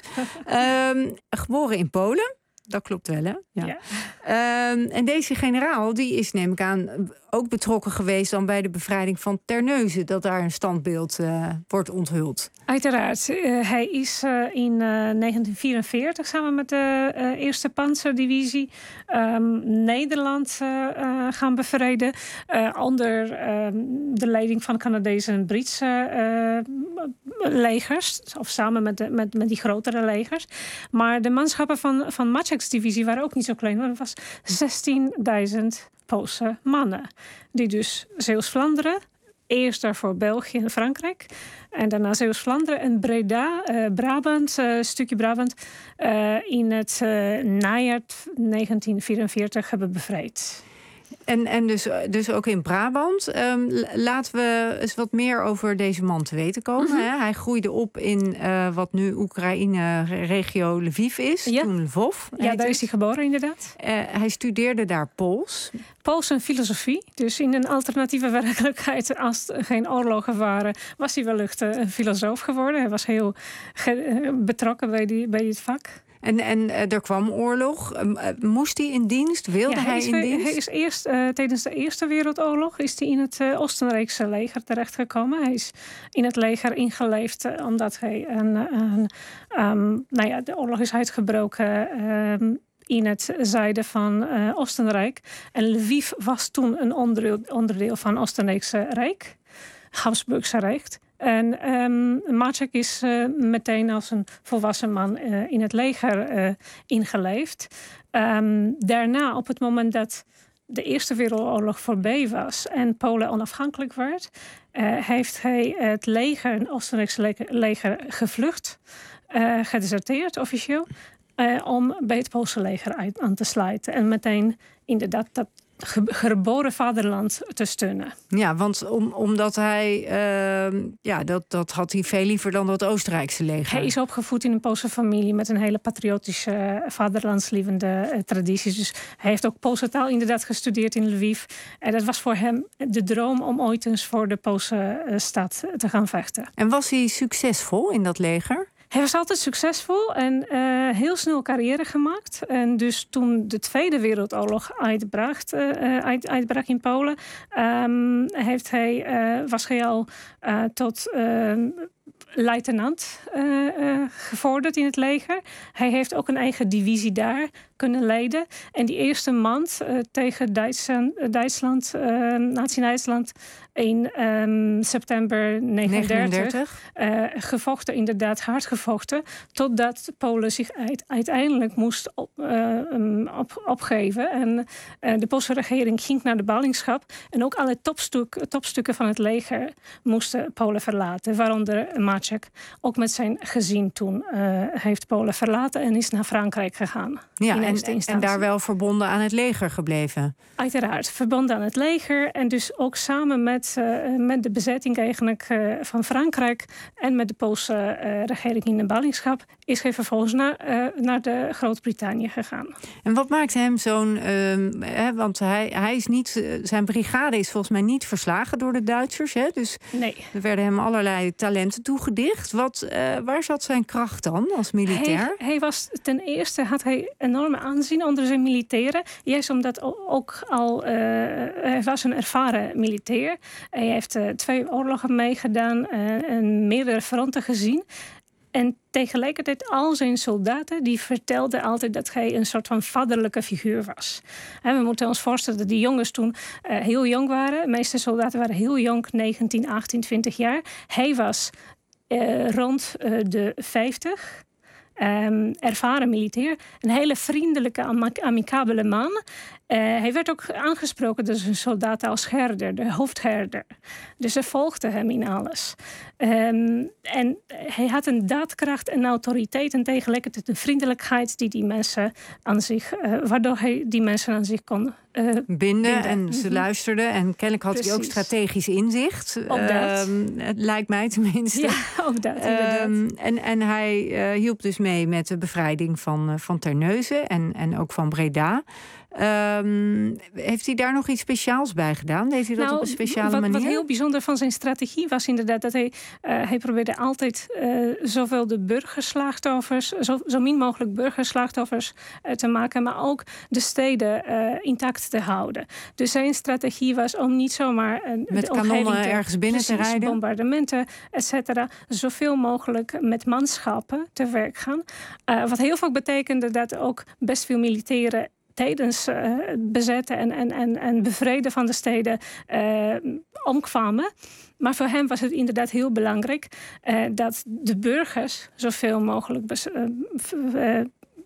Um, geboren in Polen. Dat klopt wel, hè? Ja. Ja. Um, en deze generaal die is, neem ik aan, ook betrokken geweest dan bij de bevrijding van Terneuzen, dat daar een standbeeld uh, wordt onthuld. Uiteraard. Uh, hij is uh, in uh, negentien vierenveertig samen met de uh, Eerste Panzerdivisie um, Nederland uh, uh, gaan bevrijden. Uh, onder uh, de leiding van Canadese en Britse uh, legers. Of samen met, de, met, met die grotere legers. Maar de manschappen van, van Maciek's divisie waren ook niet zo klein. Want het was zestienduizend Poolse mannen. Die dus Zeeuws-Vlaanderen, eerst daarvoor België en Frankrijk. En daarna Zeeuws-Vlaanderen en Breda, uh, Brabant, een uh, stukje Brabant, uh, in het uh, najaar negentien vierenveertig hebben bevrijd. En, en dus, dus ook in Brabant. Um, laten we eens wat meer over deze man te weten komen. Mm-hmm. Hè? Hij groeide op in uh, wat nu Oekraïne, regio Lviv is. Ja. Toen Lvov. Ja, daar is hij geboren inderdaad. Uh, hij studeerde daar Pools. Pools en filosofie. Dus in een alternatieve werkelijkheid, als er geen oorlogen waren, was hij wellicht een filosoof geworden. Hij was heel ge- betrokken bij, die, bij dit vak. En, en uh, er kwam oorlog. Uh, moest hij in dienst? Wilde ja, hij, hij in dienst? Hij is eerst uh, tijdens de Eerste Wereldoorlog is hij in het uh, Oostenrijkse leger terechtgekomen. Hij is in het leger ingeleefd uh, omdat hij een, een um, nou ja, de oorlog is uitgebroken. Um, in het zuiden van uh, Oostenrijk. En Lviv was toen een onderdeel, onderdeel van het Oostenrijkse Rijk. Habsburgse Rijk. En um, Maciek is uh, meteen als een volwassen man uh, in het leger uh, ingeleefd. Um, daarna, op het moment dat de Eerste Wereldoorlog voorbij was en Polen onafhankelijk werd, uh, heeft hij het leger, het Oostenrijkse leger, leger gevlucht, uh, gedeserteerd officieel, uh, om bij het Poolse leger aan te sluiten. En meteen inderdaad dat geboren vaderland te steunen. Ja, want om, omdat hij... Uh, ja, dat, dat had hij veel liever dan dat Oostenrijkse leger. Hij is opgevoed in een Poolse familie met een hele patriotische, vaderlandslievende uh, tradities. Dus hij heeft ook Poolse taal inderdaad gestudeerd in Lviv. En dat was voor hem de droom om ooit eens voor de Poolse uh, stad te gaan vechten. En was hij succesvol in dat leger? Hij was altijd succesvol en uh, heel snel carrière gemaakt. En dus toen de Tweede Wereldoorlog uitbrak, uh, uit, uitbrak in Polen, um, heeft hij, uh, was hij al uh, tot uh, luitenant uh, uh, gevorderd in het leger. Hij heeft ook een eigen divisie daar kunnen leiden. En die eerste maand uh, tegen Duitsland, uh, Duitsland uh, Nazi-Duitsland in um, september negenendertig, uh, gevochten, inderdaad hard gevochten, totdat Polen zich uit, uiteindelijk moest op, uh, um, op, opgeven. En uh, de Poolse regering ging naar de ballingschap en ook alle topstuk, topstukken van het leger moesten Polen verlaten, waaronder Maciek. Ook met zijn gezin toen uh, heeft Polen verlaten en is naar Frankrijk gegaan. Ja, en, en daar wel verbonden aan het leger gebleven? Uiteraard, verbonden aan het leger en dus ook samen met, uh, met de bezetting eigenlijk uh, van Frankrijk en met de Poolse uh, regering in de ballingschap is hij vervolgens naar, uh, naar de Groot-Brittannië gegaan. En wat maakt hem zo'n... Uh, hè, want hij, hij is niet... Uh, zijn brigade is volgens mij niet verslagen door de Duitsers. Hè? Dus nee. Er werden hem allerlei talenten toegedicht. Wat, uh, waar zat zijn kracht dan als militair? Hij, hij was ten eerste had hij enorme aanzien onder zijn militairen. Juist omdat ook al... Uh, hij was een ervaren militair. Hij heeft uh, twee oorlogen meegedaan uh, en meerdere fronten gezien. En tegelijkertijd al zijn soldaten die vertelden altijd dat hij een soort van vaderlijke figuur was. En we moeten ons voorstellen dat die jongens toen uh, heel jong waren. De meeste soldaten waren heel jong, negentien, achttien, twintig jaar. Hij was uh, rond uh, de vijftig. um, ervaren militair. Een hele vriendelijke, am- amicabele man. Uh, hij werd ook aangesproken door zijn soldaten als herder, de hoofdherder. Dus ze volgden hem in alles. Um, en hij had een daadkracht en autoriteit en tegelijkertijd een vriendelijkheid die die mensen aan zich, uh, waardoor hij die mensen aan zich kon uh, binden. binden. En ze Mhm. luisterden. En kennelijk had hij ook Precies. strategisch inzicht. Ook dat. Um, het lijkt mij tenminste. Ja, ook dat, inderdaad. Um, en, en hij uh, hielp dus mee met de bevrijding van, uh, van Terneuzen en, en ook van Breda. Um, heeft hij daar nog iets speciaals bij gedaan? Deed hij dat Nou, op een speciale wat, manier? Wat heel bijzonder van zijn strategie was inderdaad dat hij, uh, hij probeerde altijd uh, zowel de burgerslachtoffers, zo, zo min mogelijk burgerslachtoffers uh, te maken, maar ook de steden uh, intact te houden. Dus zijn strategie was om niet zomaar uh, Met de omgeving kanonnen te, ergens binnen te precies, rijden? bombardementen, et cetera, zoveel mogelijk met manschappen te werk gaan. Uh, wat heel vaak betekende dat ook best veel militairen tijdens uh, het bezetten en, en, en, en bevreden van de steden uh, omkwamen. Maar voor hem was het inderdaad heel belangrijk uh, dat de burgers zoveel mogelijk bes, uh, uh,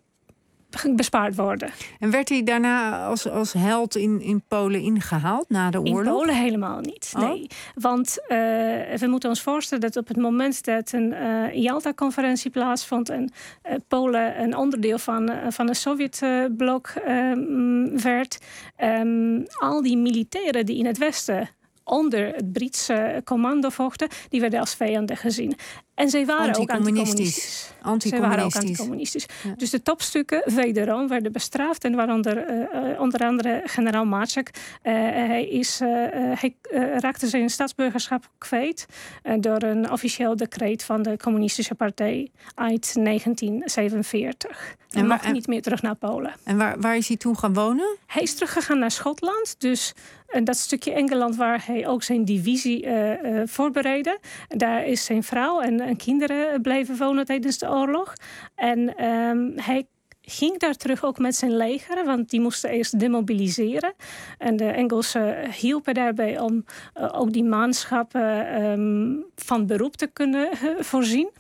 bespaard worden. En werd hij daarna als, als held in, in Polen ingehaald na de oorlog? In Polen helemaal niet, Oh? nee. Want uh, we moeten ons voorstellen dat op het moment dat een uh, Jalta-conferentie plaatsvond en uh, Polen een onderdeel van, uh, van het Sovjetblok uh, werd, um, al die militairen die in het westen onder het Britse commando vochten, die werden als vijanden gezien. En zij waren ook anticommunistisch. Zij waren ook anticommunistisch. Ja. Dus de topstukken wederom werden bestraft. En waaronder uh, onder andere generaal Maček. Uh, hij, is, uh, hij uh, raakte zijn staatsburgerschap kwijt uh, door een officieel decreet van de communistische partij uit negentien zevenenveertig. Hij mag en, niet meer terug naar Polen. En waar, waar is hij toen gaan wonen? Hij is teruggegaan naar Schotland. Dus uh, dat stukje Engeland waar hij ook zijn divisie uh, uh, voorbereidde. Daar is zijn vrouw en en kinderen bleven wonen tijdens de oorlog. En um, hij ging daar terug ook met zijn leger, want die moesten eerst demobiliseren. En de Engelsen hielpen daarbij om uh, ook die manschappen um, van beroep te kunnen uh, voorzien.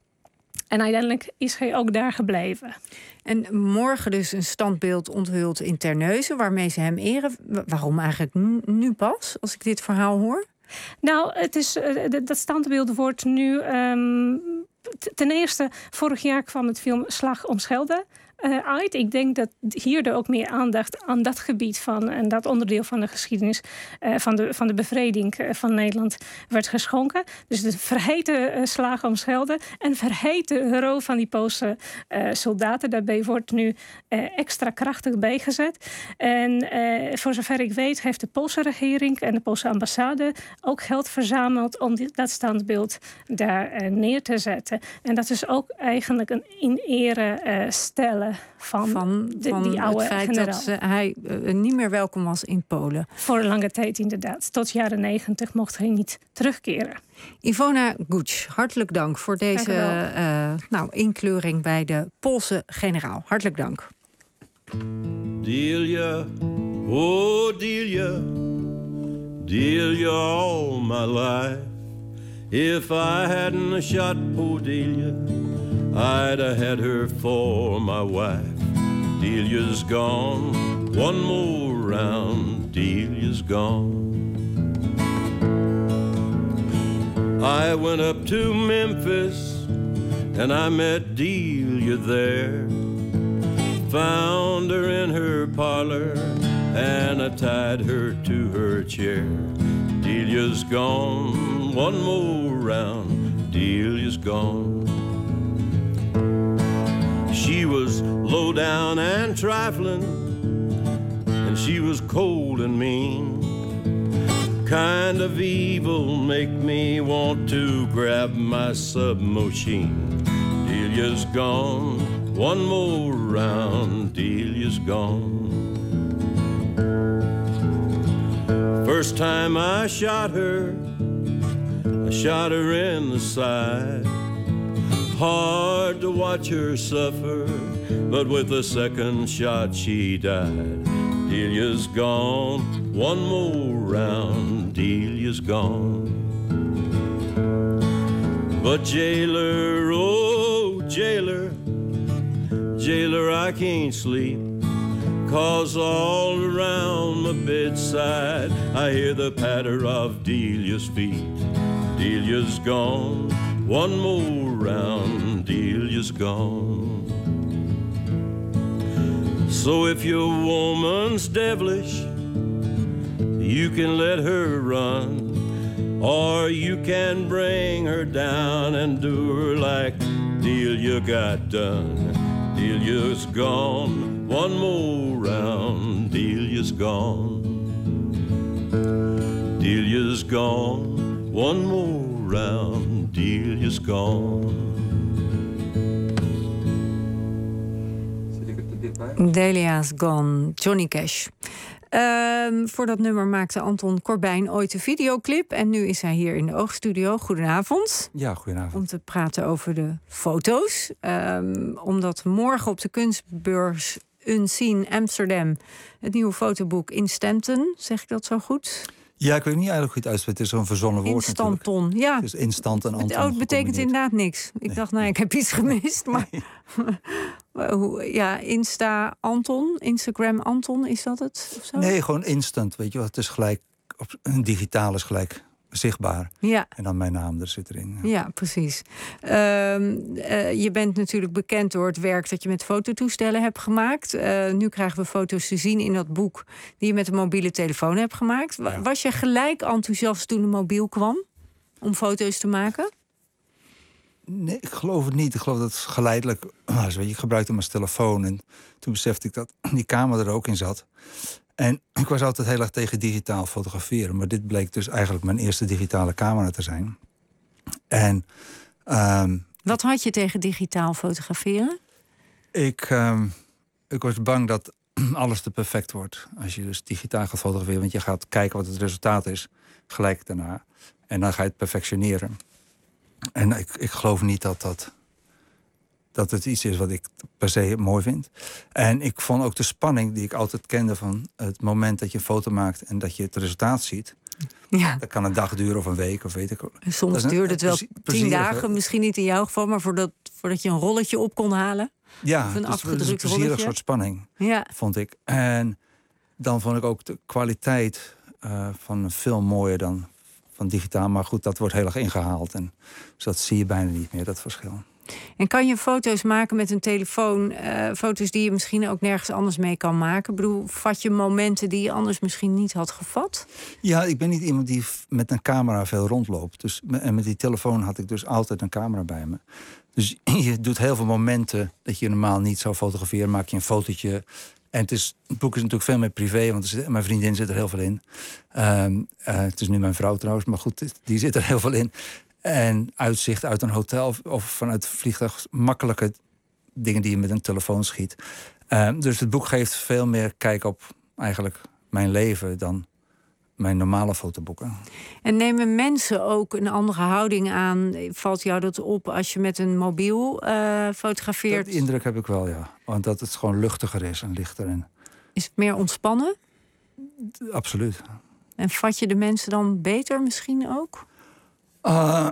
En uiteindelijk is hij ook daar gebleven. En morgen dus een standbeeld onthuld in Terneuzen, waarmee ze hem eren. Waarom eigenlijk nu pas, als ik dit verhaal hoor? Nou, het is, uh, dat standbeeld wordt nu Um, ten eerste, vorig jaar kwam het film Slag om Schelde uh, uit. Ik denk dat hier er ook meer aandacht aan dat gebied van en dat onderdeel van de geschiedenis uh, van, de, van de bevrijding van Nederland werd geschonken. Dus de verheten uh, Slag om Schelde en verheten rol van die Poolse uh, soldaten. Daarbij wordt nu uh, extra krachtig bijgezet. En uh, voor zover ik weet heeft de Poolse regering en de Poolse ambassade ook geld verzameld om die, dat standbeeld daar uh, neer te zetten. En dat is ook eigenlijk een in ere uh, stellen van, van, de, van die oude het feit generaal. dat uh, hij uh, niet meer welkom was in Polen. Voor een lange tijd inderdaad. Tot jaren negentig mocht hij niet terugkeren. Ivona Guc, hartelijk dank voor deze uh, nou, inkleuring bij de Poolse generaal. Hartelijk dank. Delia, oh Delia, Delia all my life. If I hadn't a shot poor Delia, I'd have had her for my wife. Delia's gone, one more round, Delia's gone. I went up to Memphis and I met Delia there. Found her in her parlor and I tied her to her chair. Delia's gone, one more round, Delia's gone. She was low down and trifling, and she was cold and mean. Kind of evil make me want to grab my submachine. Delia's gone, one more round, Delia's gone. First time I shot her, I shot her in the side. Hard to watch her suffer, but with the second shot she died. Delia's gone, one more round, Delia's gone. But jailer, oh jailer, jailer, I can't sleep, 'cause all around my bedside I hear the patter of Delia's feet. Delia's gone, one more round, Delia's gone. So if your woman's devilish, you can let her run, or you can bring her down and do her like Delia got done. Delia's gone, one more round, Delia's gone. Delia's gone, one more round, Delia's gone. Delia's gone, Johnny Cash. Uh, voor dat nummer maakte Anton Corbijn ooit een videoclip. En nu is hij hier in de Oogstudio. Goedenavond. Ja, goedenavond. Om te praten over de foto's. Um, omdat morgen op de kunstbeurs Unseen Amsterdam het nieuwe fotoboek Instanton, zeg ik dat zo goed? Ja, ik weet niet eigenlijk hoe het uitspreekt. Het is zo'n verzonnen woord Instanton, natuurlijk. ja. Dus instant en Anton. Oh, het betekent inderdaad niks. Ik nee. dacht, nou, ik heb iets gemist. Maar ja, Insta Anton, Instagram Anton, is dat het? Of zo? Nee, gewoon instant. Weet je wel, het is gelijk, op, een digitaal is gelijk zichtbaar. Ja. En dan mijn naam er zit erin. Ja, ja precies. Uh, uh, je bent natuurlijk bekend door het werk dat je met fototoestellen hebt gemaakt. Uh, nu krijgen we foto's te zien in dat boek die je met een mobiele telefoon hebt gemaakt. Ja. Was je gelijk enthousiast toen de mobiel kwam om foto's te maken? Nee, ik geloof het niet. Ik geloof dat het geleidelijk was. Ik gebruikte mijn telefoon en toen besefte ik dat die camera er ook in zat. En ik was altijd heel erg tegen digitaal fotograferen. Maar dit bleek dus eigenlijk mijn eerste digitale camera te zijn. En, um, Wat had je tegen digitaal fotograferen? Ik, um, ik was bang dat alles te perfect wordt. Als je dus digitaal gaat fotograferen. Want je gaat kijken wat het resultaat is. Gelijk daarna. En dan ga je het perfectioneren. En ik, ik geloof niet dat dat... dat het iets is wat ik per se mooi vind. En ik vond ook de spanning die ik altijd kende van het moment dat je een foto maakt en dat je het resultaat ziet. Ja. Dat kan een dag duren of een week of weet ik ook. Soms een, duurde het wel tien dagen, hè? Misschien niet in jouw geval, maar voordat, voordat je een rolletje op kon halen. Ja, of een dus afgedrukt het is een plezierig rolletje. soort spanning, ja. vond ik. En dan vond ik ook de kwaliteit uh, van een film mooier dan van digitaal. Maar goed, dat wordt heel erg ingehaald. En, dus dat zie je bijna niet meer, dat verschil. En kan je foto's maken met een telefoon? Uh, foto's die je misschien ook nergens anders mee kan maken? Ik bedoel, vat je momenten die je anders misschien niet had gevat? Ja, ik ben niet iemand die met een camera veel rondloopt. Dus, en met die telefoon had ik dus altijd een camera bij me. Dus je doet heel veel momenten dat je normaal niet zou fotograferen. Maak je een fotootje. En het, is, het boek is natuurlijk veel meer privé, want er zit, mijn vriendin zit er heel veel in. Um, uh, het is nu mijn vrouw trouwens, maar goed, die zit er heel veel in. En uitzicht uit een hotel of vanuit het vliegtuig. Makkelijke dingen die je met een telefoon schiet. Uh, dus het boek geeft veel meer kijk op eigenlijk mijn leven dan mijn normale fotoboeken. En nemen mensen ook een andere houding aan? Valt jou dat op als je met een mobiel uh, fotografeert? Dat indruk heb ik wel, ja. Want dat het gewoon luchtiger is en lichter. En... Is het meer ontspannen? Absoluut. En vat je de mensen dan beter misschien ook? Uh,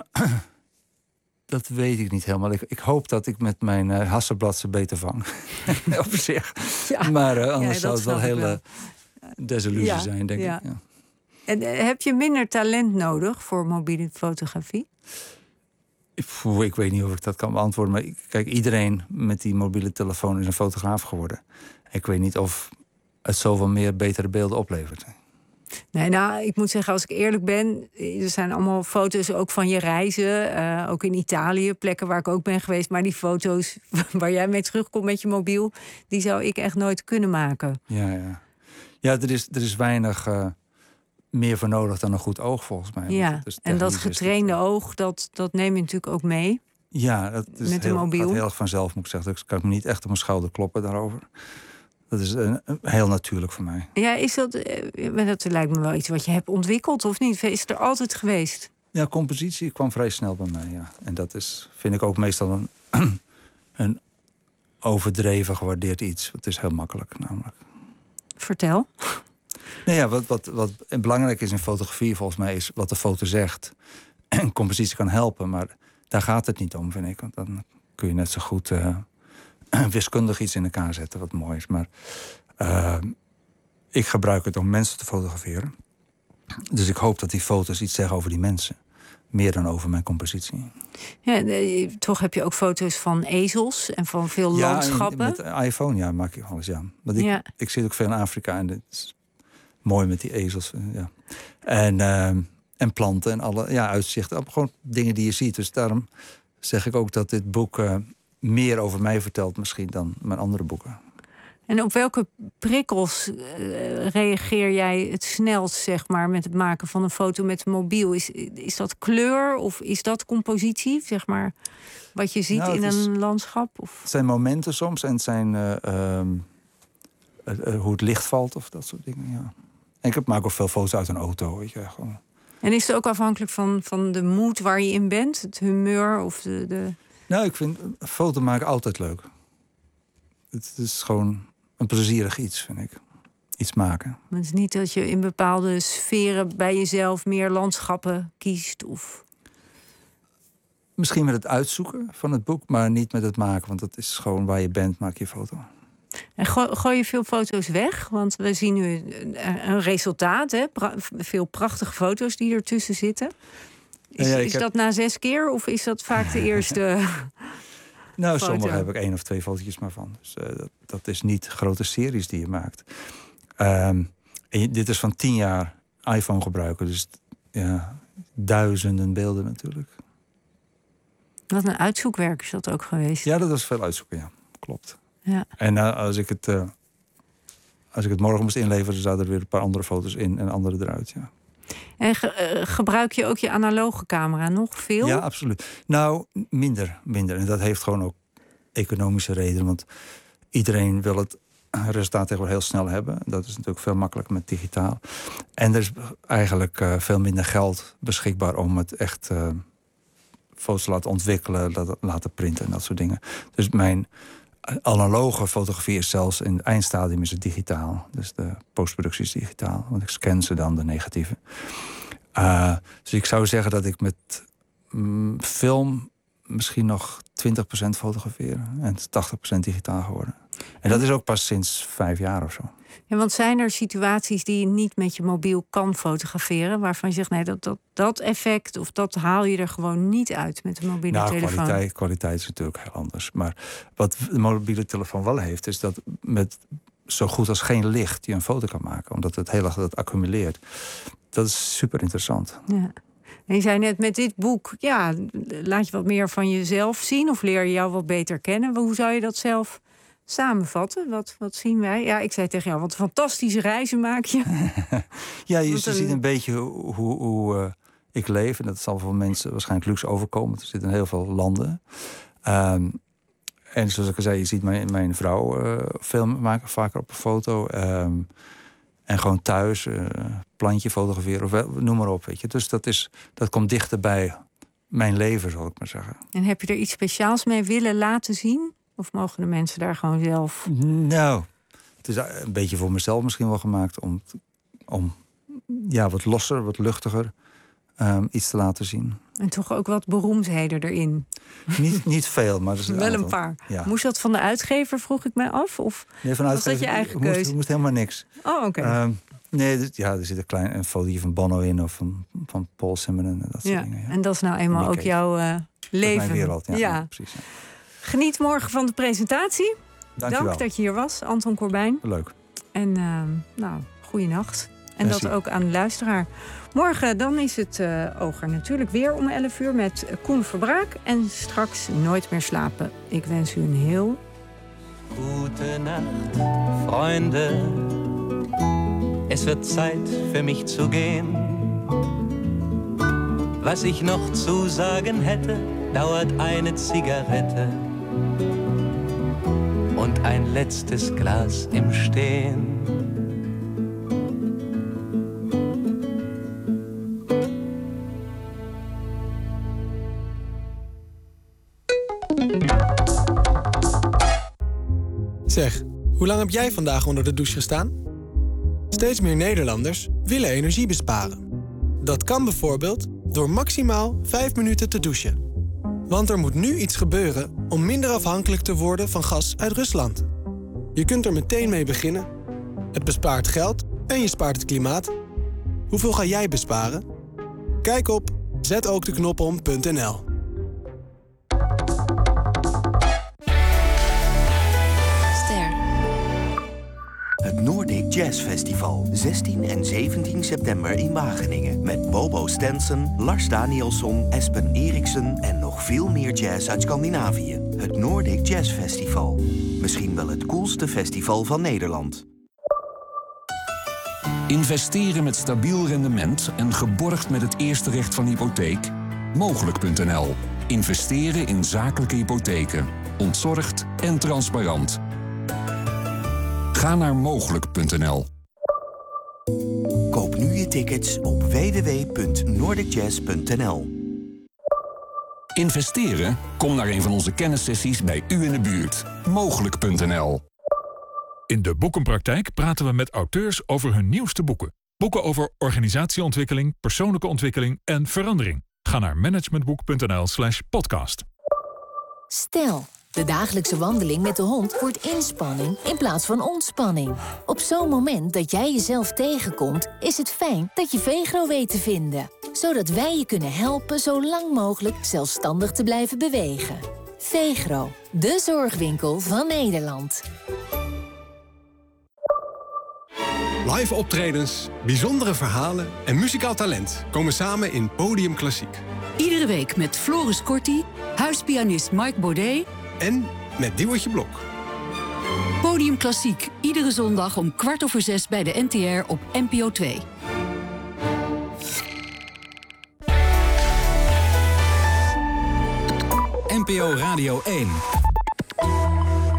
dat weet ik niet helemaal. Ik, ik hoop dat ik met mijn uh, Hasselblad ze beter vang. Op zich. Ja. Maar uh, anders ja, zou het wel heel wel. desillusie ja, zijn, denk ja. ik. Ja. En uh, heb je minder talent nodig voor mobiele fotografie? Pff, ik weet niet of ik dat kan beantwoorden. Maar kijk, iedereen met die mobiele telefoon is een fotograaf geworden. Ik weet niet of het zoveel meer betere beelden oplevert. Nee, nou, ik moet zeggen, als ik eerlijk ben... er zijn allemaal foto's ook van je reizen. Uh, ook in Italië, plekken waar ik ook ben geweest. Maar die foto's waar jij mee terugkomt met je mobiel... die zou ik echt nooit kunnen maken. Ja, ja. ja er, is, er is weinig uh, meer voor nodig dan een goed oog, volgens mij. Ja, dat en dat getrainde het, oog, dat, dat neem je natuurlijk ook mee. Ja, dat is met heel, een mobiel. gaat heel erg vanzelf, moet ik zeggen. Dus ik kan me niet echt op mijn schouder kloppen daarover. Dat is uh, heel natuurlijk voor mij. Ja, is dat, uh, dat lijkt me wel iets wat je hebt ontwikkeld, of niet? Is het er altijd geweest? Ja, compositie kwam vrij snel bij mij, ja. En dat is, vind ik ook meestal een, een overdreven gewaardeerd iets. Het is heel makkelijk, namelijk. Vertel. Nou ja, wat, wat, wat belangrijk is in fotografie, volgens mij, is wat de foto zegt. En compositie kan helpen, maar daar gaat het niet om, vind ik. Want dan kun je net zo goed... Uh, wiskundig iets in elkaar zetten wat mooi is. Maar uh, ik gebruik het om mensen te fotograferen. Dus ik hoop dat die foto's iets zeggen over die mensen. Meer dan over mijn compositie. Ja, toch heb je ook foto's van ezels en van veel ja, landschappen. Met de iPhone, ja, maak ik alles, ja. Want ik, ja. ik zit ook veel in Afrika en het is mooi met die ezels. Ja. En, uh, en planten en alle ja, uitzichten. Gewoon dingen die je ziet. Dus daarom zeg ik ook dat dit boek uh, meer over mij vertelt misschien dan mijn andere boeken. En op welke prikkels uh, reageer jij het snelst, zeg maar, met het maken van een foto met een mobiel? Is, is dat kleur of is dat compositie, zeg maar, wat je ziet nou, in is, een landschap? Of? Het zijn momenten soms en het zijn uh, uh, uh, hoe het licht valt of dat soort dingen, ja. En ik maak ook veel foto's uit een auto, weet je, gewoon. En is het ook afhankelijk van, van de mood waar je in bent? Het humeur of de... de... Nou, ik vind foto maken altijd leuk. Het is gewoon een plezierig iets, vind ik. Iets maken. Maar het is niet dat je in bepaalde sferen bij jezelf meer landschappen kiest? Of... Misschien met het uitzoeken van het boek, maar niet met het maken. Want dat is gewoon waar je bent, maak je foto. En go- gooi je veel foto's weg? Want we zien nu een, een resultaat, hè? Pra- veel prachtige foto's die ertussen zitten. Is, ja, ja, is heb... dat na zes keer of is dat vaak de eerste... Nou, sommige heb ik één of twee fotootjes maar van. Dus uh, dat, dat is niet grote series die je maakt. Um, en je, dit is van tien jaar iPhone gebruiken. Dus ja, duizenden beelden natuurlijk. Wat een uitzoekwerk is dat ook geweest. Ja, dat was veel uitzoeken, ja. Klopt. Ja. En uh, als, ik het, uh, als ik het morgen moest inleveren, dan zouden er weer een paar andere foto's in en andere eruit, ja. En ge- uh, gebruik je ook je analoge camera nog veel? Ja, absoluut. Nou, minder, minder. En dat heeft gewoon ook economische redenen. Want iedereen wil het resultaat tegenwoordig heel snel hebben. Dat is natuurlijk veel makkelijker met digitaal. En er is eigenlijk uh, veel minder geld beschikbaar om het echt uh, foto's te laten ontwikkelen, laten, laten printen en dat soort dingen. Dus mijn analoge fotografie is zelfs in het eindstadium is het digitaal. Dus de postproductie is digitaal. Want ik scan ze dan, de negatieve. Uh, dus ik zou zeggen dat ik met mm, film misschien nog twintig procent fotografeer. En tachtig procent digitaal geworden. En dat is ook pas sinds vijf jaar of zo. Ja, want zijn er situaties die je niet met je mobiel kan fotograferen, waarvan je zegt, nee, dat, dat, dat effect of dat haal je er gewoon niet uit met de mobiele nou, telefoon? Kwaliteit, kwaliteit is natuurlijk heel anders. Maar wat de mobiele telefoon wel heeft, is dat met zo goed als geen licht je een foto kan maken. Omdat het heel erg dat accumuleert. Dat is super interessant. Ja. En je zei net, met dit boek, ja, laat je wat meer van jezelf zien of leer je jou wat beter kennen. Hoe zou je dat zelf samenvatten? Wat, wat zien wij? Ja, ik zei tegen jou, wat fantastische reizen maak je. Ja, je, je een... ziet een beetje hoe, hoe, hoe uh, ik leef. En dat zal voor mensen waarschijnlijk luxe overkomen. Er zitten in heel veel landen. Um, en zoals ik al zei, je ziet mijn, mijn vrouw uh, film maken, vaker op een foto. Um, en gewoon thuis, uh, plantje fotograferen, of wel, noem maar op. Weet je. Dus dat, is, dat komt dichter bij mijn leven, zal ik maar zeggen. En heb je er iets speciaals mee willen laten zien? Of mogen de mensen daar gewoon zelf... Nou, het is een beetje voor mezelf misschien wel gemaakt om, om ja, wat losser, wat luchtiger um, iets te laten zien. En toch ook wat beroemdheden erin. Niet, niet veel, maar... Er is een wel aantal. een paar. Ja. Moest dat van de uitgever, vroeg ik mij af? Of nee, van de was dat je eigen keuze? moest, moest helemaal niks. Oh, oké. Okay. Um, nee, ja, er zit een klein een fotootje van Bono in of van, van Paul Simon en dat soort ja, dingen. Ja. En dat is nou eenmaal ook jouw uh, leven. Mijn wereld, ja. ja. ja precies. Ja. Geniet morgen van de presentatie. Dank, Dank dat je hier was, Anton Corbijn. Leuk. En uh, nou, goeienacht. En Merci. dat ook aan de luisteraar. Morgen dan is het uh, Oger natuurlijk weer om elf uur met Koen Verbraak. En straks Nooit meer slapen. Ik wens u een heel... Gute Nacht, Freunde. Es wird Zeit für mich zu gehen. Was ich noch zu sagen hätte, dauert eine Zigarette und ein letztes Glas im Stehen. Zeg, hoe lang heb jij vandaag onder de douche gestaan? Steeds meer Nederlanders willen energie besparen. Dat kan bijvoorbeeld door maximaal vijf minuten te douchen. Want er moet nu iets gebeuren om minder afhankelijk te worden van gas uit Rusland. Je kunt er meteen mee beginnen. Het bespaart geld en je spaart het klimaat. Hoeveel ga jij besparen? Kijk op zet ook de knop om punt n l. Het Nordic Jazz Festival, zestien en zeventien september in Wageningen. Met Bobo Stenson, Lars Danielsson, Espen Eriksen en nog veel meer jazz uit Scandinavië. Het Nordic Jazz Festival. Misschien wel het coolste festival van Nederland. Investeren met stabiel rendement en geborgd met het eerste recht van hypotheek? Mogelijk punt n l. Investeren in zakelijke hypotheken. Ontzorgd en transparant. Ga naar mogelijk punt n l. Koop nu je tickets op w w w punt nordic jazz punt n l. Investeren? Kom naar een van onze kennissessies bij u in de buurt. mogelijk punt n l. In de Boekenpraktijk praten we met auteurs over hun nieuwste boeken. Boeken over organisatieontwikkeling, persoonlijke ontwikkeling en verandering. Ga naar managementboek punt n l slash podcast. Stel, de dagelijkse wandeling met de hond wordt inspanning in plaats van ontspanning. Op zo'n moment dat jij jezelf tegenkomt, is het fijn dat je Vegro weet te vinden. Zodat wij je kunnen helpen zo lang mogelijk zelfstandig te blijven bewegen. Vegro, de zorgwinkel van Nederland. Live optredens, bijzondere verhalen en muzikaal talent komen samen in Podium Klassiek. Iedere week met Floris Corti, huispianist Mike Baudet en met Diewertje Blok. Podium Klassiek, iedere zondag om kwart over zes bij de N T R op N P O twee. N P O Radio één.